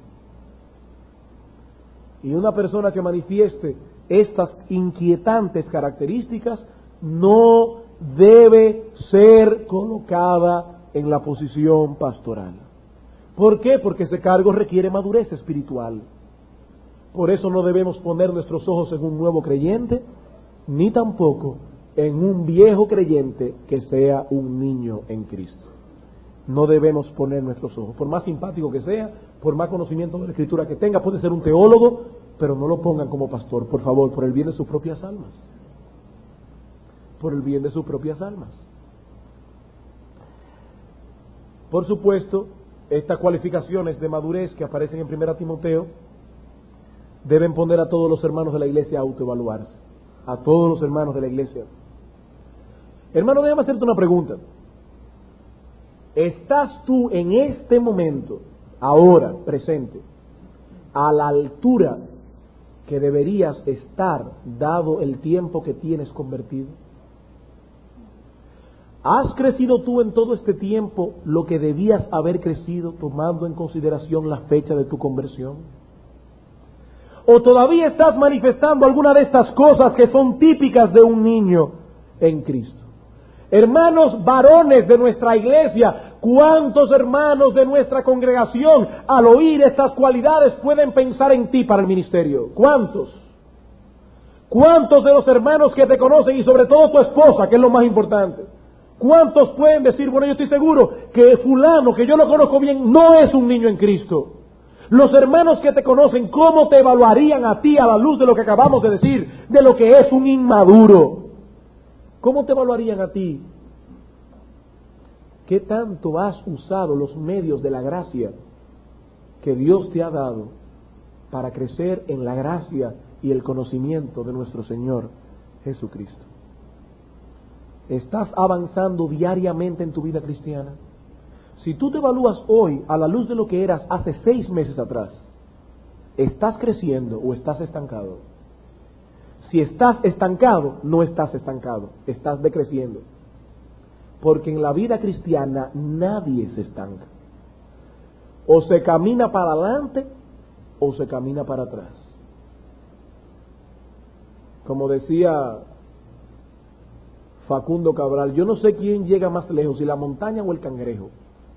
Y una persona que manifieste estas inquietantes características no debe ser colocada en la posición pastoral. ¿Por qué? Porque ese cargo requiere madurez espiritual. Por eso no debemos poner nuestros ojos en un nuevo creyente, ni tampoco en un viejo creyente que sea un niño en Cristo. No debemos poner nuestros ojos, por más simpático que sea, por más conocimiento de la Escritura que tenga, puede ser un teólogo, pero no lo pongan como pastor, por favor, por el bien de sus propias almas. Por el bien de sus propias almas. Por supuesto, estas cualificaciones de madurez que aparecen en primera Timoteo deben poner a todos los hermanos de la iglesia a autoevaluarse. A todos los hermanos de la iglesia. Hermano, déjame hacerte una pregunta. ¿Estás tú en este momento, ahora, presente, a la altura que deberías estar dado el tiempo que tienes convertido? ¿Has crecido tú en todo este tiempo lo que debías haber crecido tomando en consideración la fecha de tu conversión? ¿O todavía estás manifestando alguna de estas cosas que son típicas de un niño en Cristo? Hermanos varones de nuestra iglesia, ¿cuántos hermanos de nuestra congregación al oír estas cualidades pueden pensar en ti para el ministerio? ¿Cuántos? ¿Cuántos de los hermanos que te conocen y sobre todo tu esposa, que es lo más importante? ¿Cuántos pueden decir, bueno, yo estoy seguro que fulano, que yo lo conozco bien, no es un niño en Cristo? Los hermanos que te conocen, ¿cómo te evaluarían a ti a la luz de lo que acabamos de decir, de lo que es un inmaduro? ¿Cómo te evaluarían a ti? ¿Qué tanto has usado los medios de la gracia que Dios te ha dado para crecer en la gracia y el conocimiento de nuestro Señor Jesucristo? ¿Estás avanzando diariamente en tu vida cristiana? Si tú te evalúas hoy a la luz de lo que eras hace seis meses atrás, ¿estás creciendo o estás estancado? Si estás estancado, no estás estancado, estás decreciendo. Porque en la vida cristiana nadie se estanca. O se camina para adelante o se camina para atrás. Como decía Facundo Cabral, yo no sé quién llega más lejos, si la montaña o el cangrejo.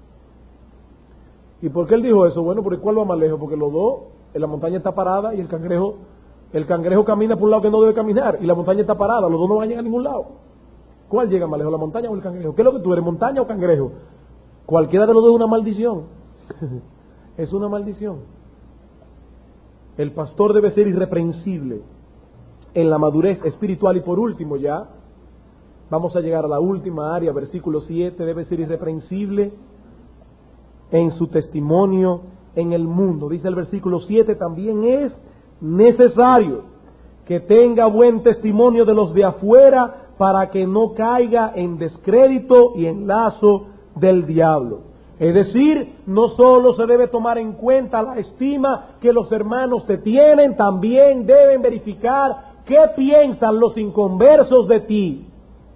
¿Y por qué él dijo eso? Bueno, porque ¿cuál va más lejos? Porque los dos, la montaña está parada y el cangrejo, el cangrejo camina por un lado que no debe caminar y la montaña está parada, los dos no van a llegar a ningún lado. ¿Cuál llega más lejos, la montaña o el cangrejo? ¿Qué es lo que tú eres, montaña o cangrejo? Cualquiera de los dos es una maldición. Es una maldición. El pastor debe ser irreprensible en la madurez espiritual y por último ya, vamos a llegar a la última área, versículo siete, debe ser irreprensible en su testimonio en el mundo. Dice el versículo siete, también es necesario que tenga buen testimonio de los de afuera para que no caiga en descrédito y en lazo del diablo. Es decir, no solo se debe tomar en cuenta la estima que los hermanos te tienen, también deben verificar qué piensan los inconversos de ti.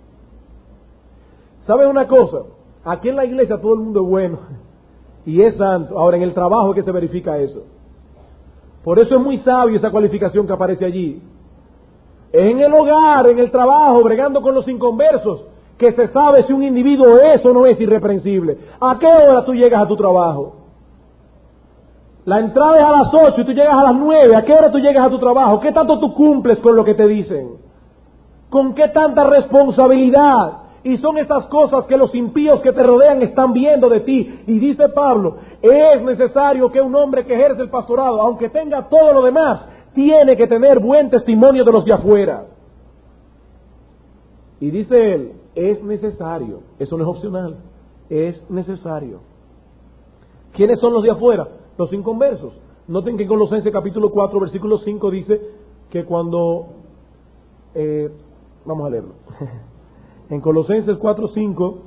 ¿Sabes una cosa? Aquí en la iglesia todo el mundo es bueno y es santo. Ahora en el trabajo es que se verifica eso. Por eso es muy sabio esa cualificación que aparece allí. Es en el hogar, en el trabajo, bregando con los inconversos, que se sabe si un individuo es o no es irreprensible. ¿A qué hora tú llegas a tu trabajo? La entrada es a las ocho y tú llegas a las nueve. ¿A qué hora tú llegas a tu trabajo? ¿Qué tanto tú cumples con lo que te dicen? ¿Con qué tanta responsabilidad? Y son esas cosas que los impíos que te rodean están viendo de ti. Y dice Pablo, es necesario que un hombre que ejerce el pastorado, aunque tenga todo lo demás, tiene que tener buen testimonio de los de afuera. Y dice él, es necesario, eso no es opcional, es necesario. ¿Quiénes son los de afuera? Los inconversos. Noten que en Colosenses capítulo cuatro, versículo cinco dice que cuando, eh, vamos a leerlo, en Colosenses cuatro, cinco,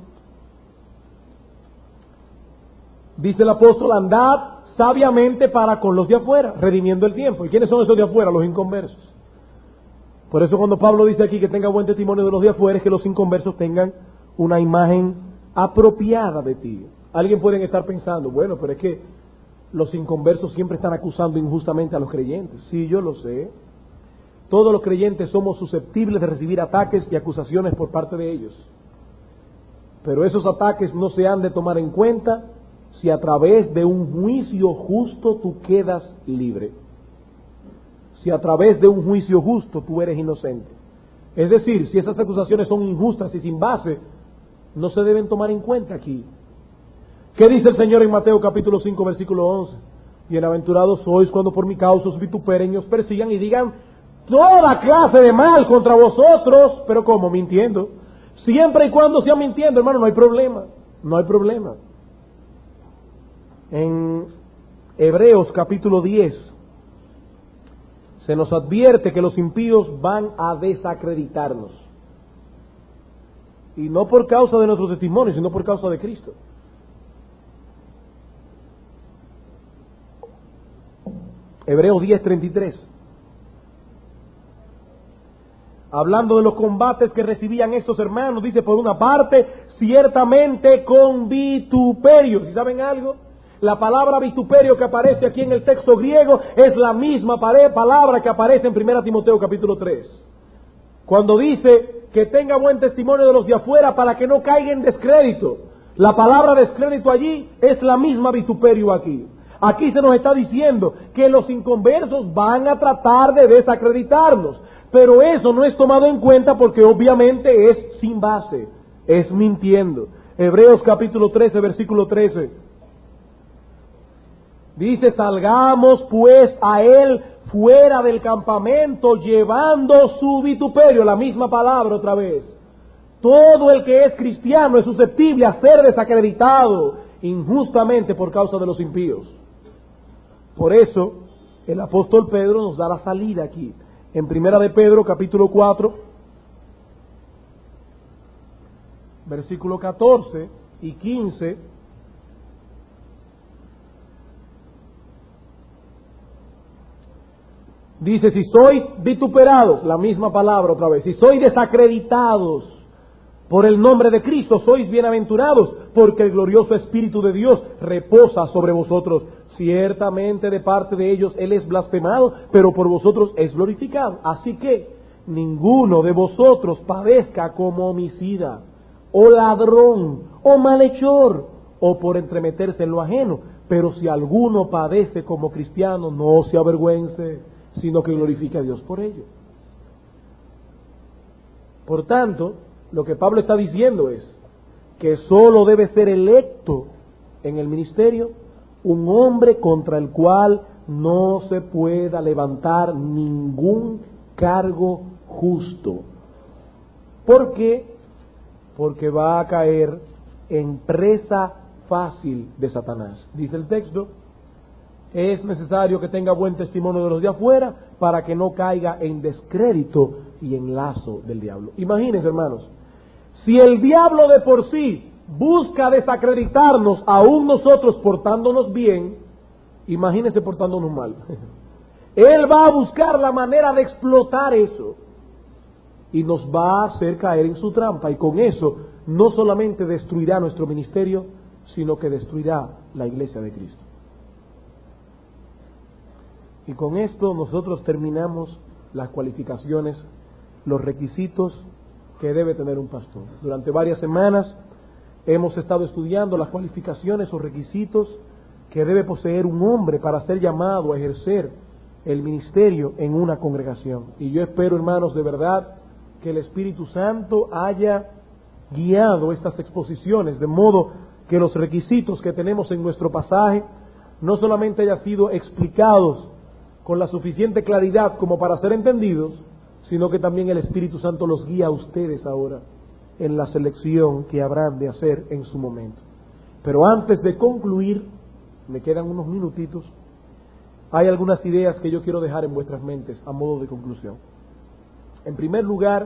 dice el apóstol, andad sabiamente para con los de afuera, redimiendo el tiempo. ¿Y quiénes son esos de afuera? Los inconversos. Por eso cuando Pablo dice aquí que tenga buen testimonio de los de afuera, es que los inconversos tengan una imagen apropiada de ti. Alguien puede estar pensando, bueno, pero es que los inconversos siempre están acusando injustamente a los creyentes. Sí, yo lo sé. Todos los creyentes somos susceptibles de recibir ataques y acusaciones por parte de ellos. Pero esos ataques no se han de tomar en cuenta si a través de un juicio justo tú quedas libre. Si a través de un juicio justo tú eres inocente. Es decir, si esas acusaciones son injustas y sin base, no se deben tomar en cuenta aquí. ¿Qué dice el Señor en Mateo capítulo cinco, versículo once? Bienaventurados sois cuando por mi causa os vituperen y os persigan y digan toda clase de mal contra vosotros, pero ¿cómo? Mintiendo. Siempre y cuando sea mintiendo, hermano, no hay problema, no hay problema. En Hebreos capítulo diez se nos advierte que los impíos van a desacreditarnos. Y no por causa de nuestro testimonio, sino por causa de Cristo. Hebreos diez, treinta y tres. Hablando de los combates que recibían estos hermanos, dice, por una parte, ciertamente con vituperio. ¿Sí saben algo? La palabra vituperio que aparece aquí en el texto griego es la misma palabra que aparece en primera Timoteo capítulo tres. Cuando dice que tenga buen testimonio de los de afuera para que no caiga en descrédito. La palabra descrédito allí es la misma vituperio aquí. Aquí se nos está diciendo que los inconversos van a tratar de desacreditarnos. Pero eso no es tomado en cuenta porque obviamente es sin base, es mintiendo. Hebreos capítulo trece, versículo trece. Dice, salgamos pues a él fuera del campamento llevando su vituperio, la misma palabra otra vez. Todo el que es cristiano es susceptible a ser desacreditado injustamente por causa de los impíos. Por eso el apóstol Pedro nos da la salida aquí. En primera de Pedro capítulo cuatro, versículo catorce y quince, dice, si sois vituperados, la misma palabra otra vez, si sois desacreditados por el nombre de Cristo, sois bienaventurados, porque el glorioso Espíritu de Dios reposa sobre vosotros. Ciertamente de parte de ellos Él es blasfemado, pero por vosotros es glorificado. Así que ninguno de vosotros padezca como homicida, o ladrón, o malhechor, o por entremeterse en lo ajeno. Pero si alguno padece como cristiano, no se avergüence, sino que glorifique a Dios por ello. Por tanto, lo que Pablo está diciendo es que solo debe ser electo en el ministerio un hombre contra el cual no se pueda levantar ningún cargo justo. ¿Por qué? Porque va a caer en presa fácil de Satanás. Dice el texto, es necesario que tenga buen testimonio de los de afuera para que no caiga en descrédito y en lazo del diablo. Imagínense, hermanos, si el diablo de por sí busca desacreditarnos, aún nosotros portándonos bien, imagínense portándonos mal. Él va a buscar la manera de explotar eso y nos va a hacer caer en su trampa, y con eso no solamente destruirá nuestro ministerio, sino que destruirá la iglesia de Cristo. Y con esto nosotros terminamos las cualificaciones, los requisitos que debe tener un pastor. Durante varias semanas hemos estado estudiando las cualificaciones o requisitos que debe poseer un hombre para ser llamado a ejercer el ministerio en una congregación. Y yo espero, hermanos, de verdad, que el Espíritu Santo haya guiado estas exposiciones, de modo que los requisitos que tenemos en nuestro pasaje no solamente hayan sido explicados con la suficiente claridad como para ser entendidos, sino que también el Espíritu Santo los guía a ustedes ahora en la selección que habrán de hacer en su momento. Pero antes de concluir, me quedan unos minutitos, hay algunas ideas que yo quiero dejar en vuestras mentes a modo de conclusión. En primer lugar,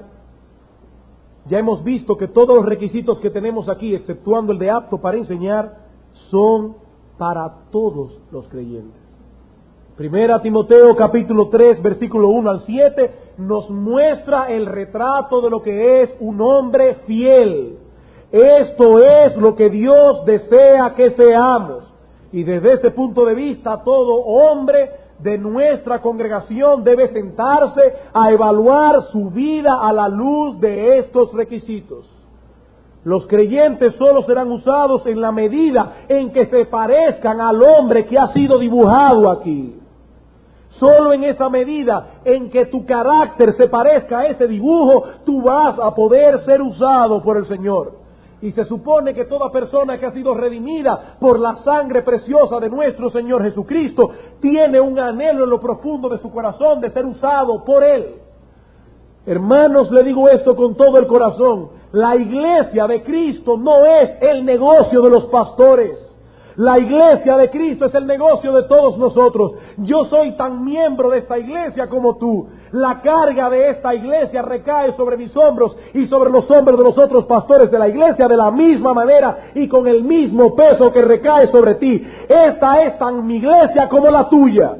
ya hemos visto que todos los requisitos que tenemos aquí, exceptuando el de apto para enseñar, son para todos los creyentes. Primera Timoteo capítulo tres, versículo uno al siete, nos muestra el retrato de lo que es un hombre fiel. Esto es lo que Dios desea que seamos. Y desde ese punto de vista, todo hombre de nuestra congregación debe sentarse a evaluar su vida a la luz de estos requisitos. Los creyentes solo serán usados en la medida en que se parezcan al hombre que ha sido dibujado aquí. Solo en esa medida en que tu carácter se parezca a ese dibujo, tú vas a poder ser usado por el Señor. Y se supone que toda persona que ha sido redimida por la sangre preciosa de nuestro Señor Jesucristo tiene un anhelo en lo profundo de su corazón de ser usado por Él. Hermanos, le digo esto con todo el corazón: la iglesia de Cristo no es el negocio de los pastores. La iglesia de Cristo es el negocio de todos nosotros. Yo soy tan miembro de esta iglesia como tú. La carga de esta iglesia recae sobre mis hombros y sobre los hombros de los otros pastores de la iglesia de la misma manera y con el mismo peso que recae sobre ti. Esta es tan mi iglesia como la tuya.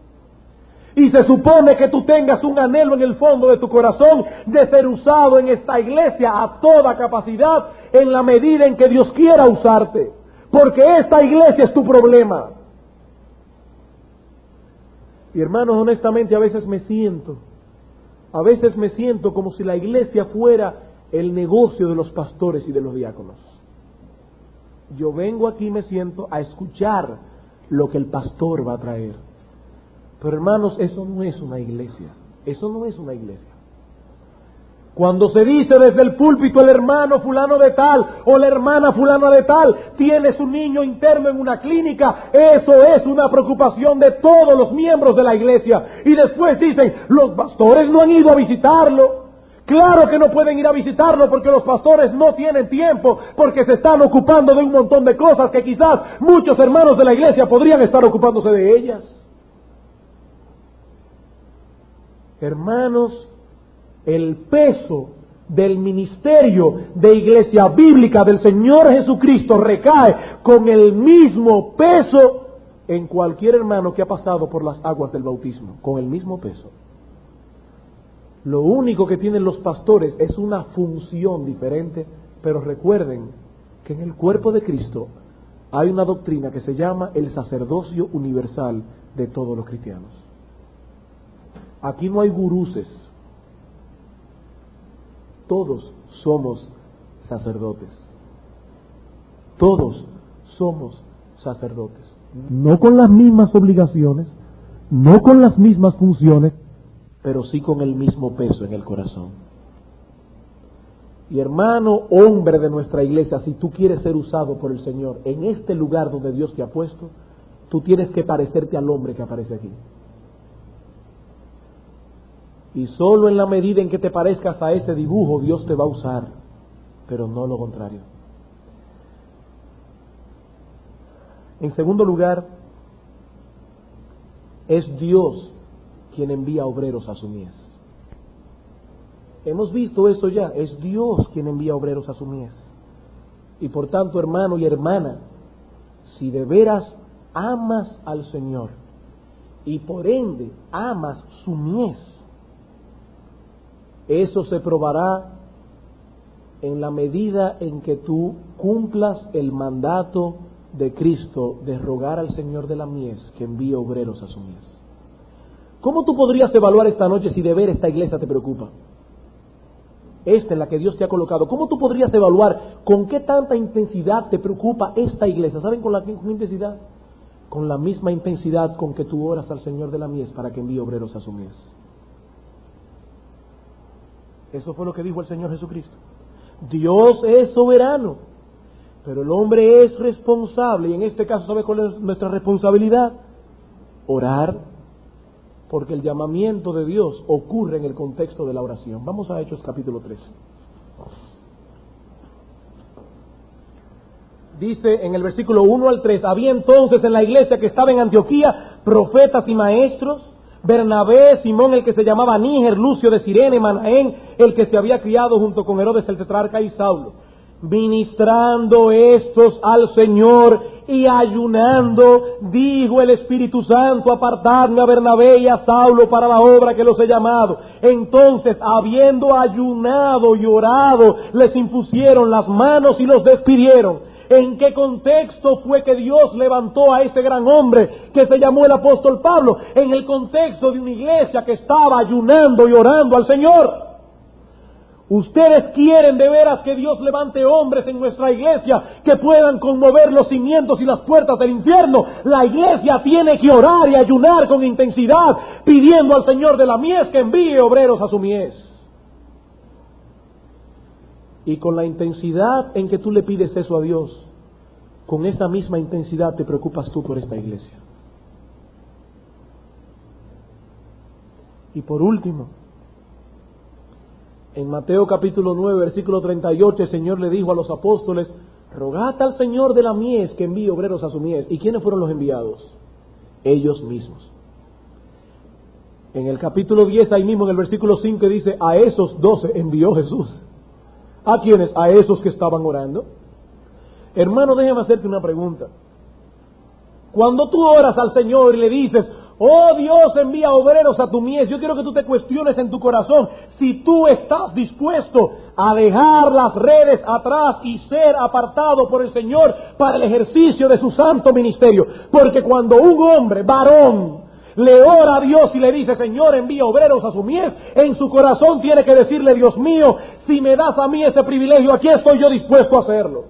Y se supone que tú tengas un anhelo en el fondo de tu corazón de ser usado en esta iglesia a toda capacidad en la medida en que Dios quiera usarte. Porque esta iglesia es tu problema. Y hermanos, honestamente a veces me siento, a veces me siento como si la iglesia fuera el negocio de los pastores y de los diáconos. Yo vengo aquí y me siento a escuchar lo que el pastor va a traer. Pero hermanos, eso no es una iglesia, eso no es una iglesia. Cuando se dice desde el púlpito el hermano fulano de tal o la hermana fulana de tal tiene su niño interno en una clínica, eso es una preocupación de todos los miembros de la iglesia. Y después dicen, los pastores no han ido a visitarlo. Claro que no pueden ir a visitarlo porque los pastores no tienen tiempo, porque se están ocupando de un montón de cosas que quizás muchos hermanos de la iglesia podrían estar ocupándose de ellas. Hermanos, el peso del ministerio de iglesia bíblica del Señor Jesucristo recae con el mismo peso en cualquier hermano que ha pasado por las aguas del bautismo, con el mismo peso. Lo único que tienen los pastores es una función diferente, pero recuerden que en el cuerpo de Cristo hay una doctrina que se llama el sacerdocio universal de todos los cristianos. Aquí no hay guruses. Todos somos sacerdotes. Todos somos sacerdotes. No con las mismas obligaciones, no con las mismas funciones, pero sí con el mismo peso en el corazón. Y hermano, hombre de nuestra iglesia, si tú quieres ser usado por el Señor en este lugar donde Dios te ha puesto, tú tienes que parecerte al hombre que aparece aquí. Y solo en la medida en que te parezcas a ese dibujo, Dios te va a usar, pero no lo contrario. En segundo lugar, es Dios quien envía obreros a su mies. Hemos visto eso ya, es Dios quien envía obreros a su mies. Y por tanto, hermano y hermana, si de veras amas al Señor y por ende amas su mies, eso se probará en la medida en que tú cumplas el mandato de Cristo de rogar al Señor de la mies que envíe obreros a su mies. ¿Cómo tú podrías evaluar esta noche si de ver esta iglesia te preocupa? Esta en la que Dios te ha colocado. ¿Cómo tú podrías evaluar con qué tanta intensidad te preocupa esta iglesia? ¿Saben con la con qué intensidad? Con la misma intensidad con que tú oras al Señor de la mies para que envíe obreros a su mies. Eso fue lo que dijo el Señor Jesucristo. Dios es soberano, pero el hombre es responsable, y en este caso, ¿sabe cuál es nuestra responsabilidad? Orar, porque el llamamiento de Dios ocurre en el contexto de la oración. Vamos a Hechos capítulo tres. Dice en el versículo uno al tres, había entonces en la iglesia que estaba en Antioquía profetas y maestros, Bernabé, Simón el que se llamaba Níger, Lucio de Cirene, Manaén el que se había criado junto con Herodes el tetrarca y Saulo, ministrando estos al Señor y ayunando, dijo el Espíritu Santo, apartadme a Bernabé y a Saulo para la obra que los he llamado. Entonces, habiendo ayunado y orado, les impusieron las manos y los despidieron. ¿En qué contexto fue que Dios levantó a ese gran hombre que se llamó el apóstol Pablo? En el contexto de una iglesia que estaba ayunando y orando al Señor. Ustedes quieren de veras que Dios levante hombres en nuestra iglesia que puedan conmover los cimientos y las puertas del infierno. La iglesia tiene que orar y ayunar con intensidad, pidiendo al Señor de la mies que envíe obreros a su mies. Y con la intensidad en que tú le pides eso a Dios, con esa misma intensidad te preocupas tú por esta iglesia. Y por último, en Mateo capítulo nueve, versículo treinta y ocho, el Señor le dijo a los apóstoles, rogad al Señor de la mies que envíe obreros a su mies. ¿Y quiénes fueron los enviados? Ellos mismos. En el capítulo diez, ahí mismo en el versículo cinco, dice, a esos doce envió Jesús. ¿A quiénes? A esos que estaban orando. Hermano, déjame hacerte una pregunta. Cuando tú oras al Señor y le dices, oh Dios, envía obreros a tu mies, yo quiero que tú te cuestiones en tu corazón si tú estás dispuesto a dejar las redes atrás y ser apartado por el Señor para el ejercicio de su santo ministerio. Porque cuando un hombre, varón, le ora a Dios y le dice, Señor, envía obreros a su mies, en su corazón tiene que decirle, Dios mío, si me das a mí ese privilegio, aquí estoy yo dispuesto a hacerlo.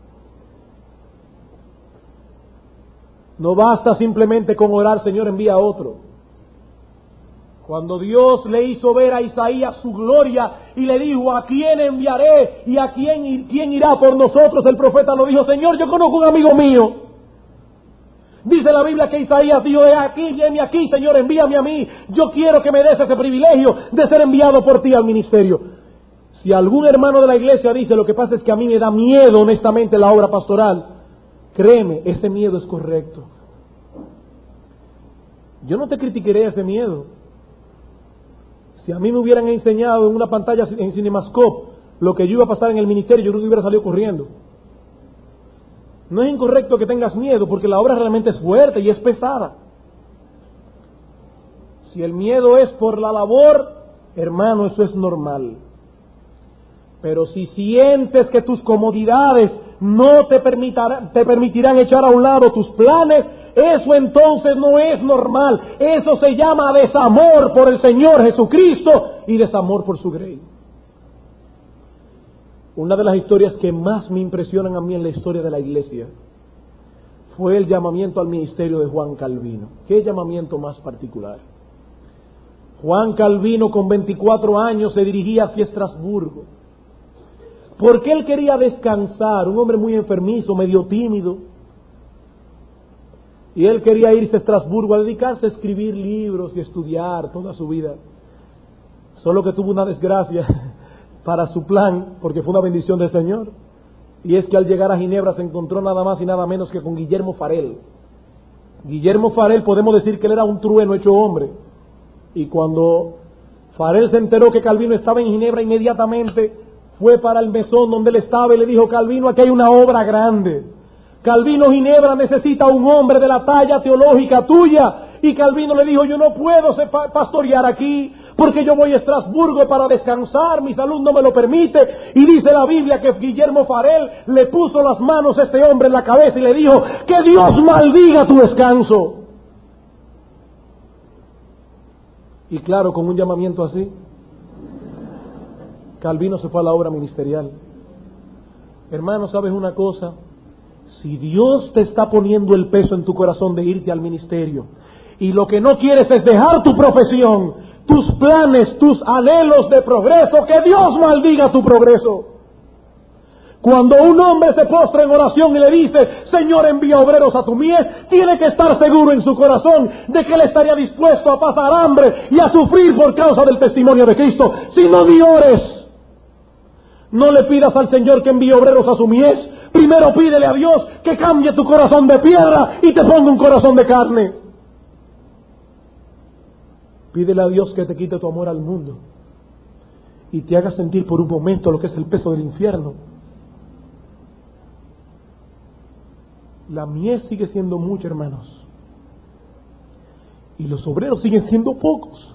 No basta simplemente con orar, Señor, envía a otro. Cuando Dios le hizo ver a Isaías su gloria y le dijo, ¿a quién enviaré? ¿Y a quién, quién irá por nosotros? El profeta lo dijo, Señor, yo conozco un amigo mío. Dice la Biblia que Isaías dijo, de aquí, viene aquí, Señor, envíame a mí. Yo quiero que me des ese privilegio de ser enviado por ti al ministerio. Si algún hermano de la iglesia dice, lo que pasa es que a mí me da miedo honestamente la obra pastoral, créeme, ese miedo es correcto. Yo no te criticaré ese miedo. Si a mí me hubieran enseñado en una pantalla en Cinemascope lo que yo iba a pasar en el ministerio, yo creo que hubiera salido corriendo. No es incorrecto que tengas miedo, porque la obra realmente es fuerte y es pesada. Si el miedo es por la labor, hermano, eso es normal. Pero si sientes que tus comodidades no te permitirán, te permitirán echar a un lado tus planes, eso entonces no es normal. Eso se llama desamor por el Señor Jesucristo y desamor por su grey. Una de las historias que más me impresionan a mí en la historia de la iglesia fue el llamamiento al ministerio de Juan Calvino. ¿Qué llamamiento más particular? Juan Calvino con veinticuatro años se dirigía hacia Estrasburgo, porque él quería descansar, un hombre muy enfermizo, medio tímido, y él quería irse a Estrasburgo a dedicarse a escribir libros y estudiar toda su vida. Solo que tuvo una desgracia para su plan, porque fue una bendición del Señor, y es que al llegar a Ginebra se encontró nada más y nada menos que con Guillermo Farel. Guillermo Farel, podemos decir que él era un trueno hecho hombre, y cuando Farel se enteró que Calvino estaba en Ginebra, inmediatamente fue para el mesón donde él estaba y le dijo: Calvino, aquí hay una obra grande. Calvino Ginebra necesita un hombre de la talla teológica tuya. Y Calvino le dijo: yo no puedo pastorear aquí, porque yo voy a Estrasburgo para descansar, mi salud no me lo permite. Y dice la Biblia que Guillermo Farel le puso las manos a este hombre en la cabeza y le dijo: que Dios maldiga tu descanso. Y claro, con un llamamiento así, Calvino se fue a la obra ministerial. Hermano, ¿sabes una cosa? Si Dios te está poniendo el peso en tu corazón de irte al ministerio, y lo que no quieres es dejar tu profesión, tus planes, tus anhelos de progreso, que Dios maldiga tu progreso. Cuando un hombre se postra en oración y le dice: Señor, envía obreros a tu mies, tiene que estar seguro en su corazón de que él estaría dispuesto a pasar hambre y a sufrir por causa del testimonio de Cristo. Si no, ni ores. No le pidas al Señor que envíe obreros a su mies. Primero pídele a Dios que cambie tu corazón de piedra y te ponga un corazón de carne. Pídele a Dios que te quite tu amor al mundo y te haga sentir por un momento lo que es el peso del infierno. La mies sigue siendo mucha, hermanos, y los obreros siguen siendo pocos.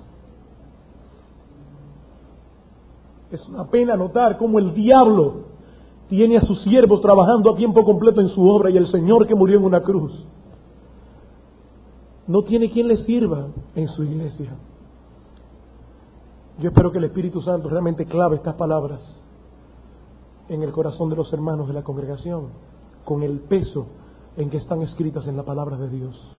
Es una pena notar cómo el diablo tiene a sus siervos trabajando a tiempo completo en su obra, y el Señor, que murió en una cruz, no tiene quien le sirva en su iglesia. Yo espero que el Espíritu Santo realmente clave estas palabras en el corazón de los hermanos de la congregación, con el peso en que están escritas en la palabra de Dios.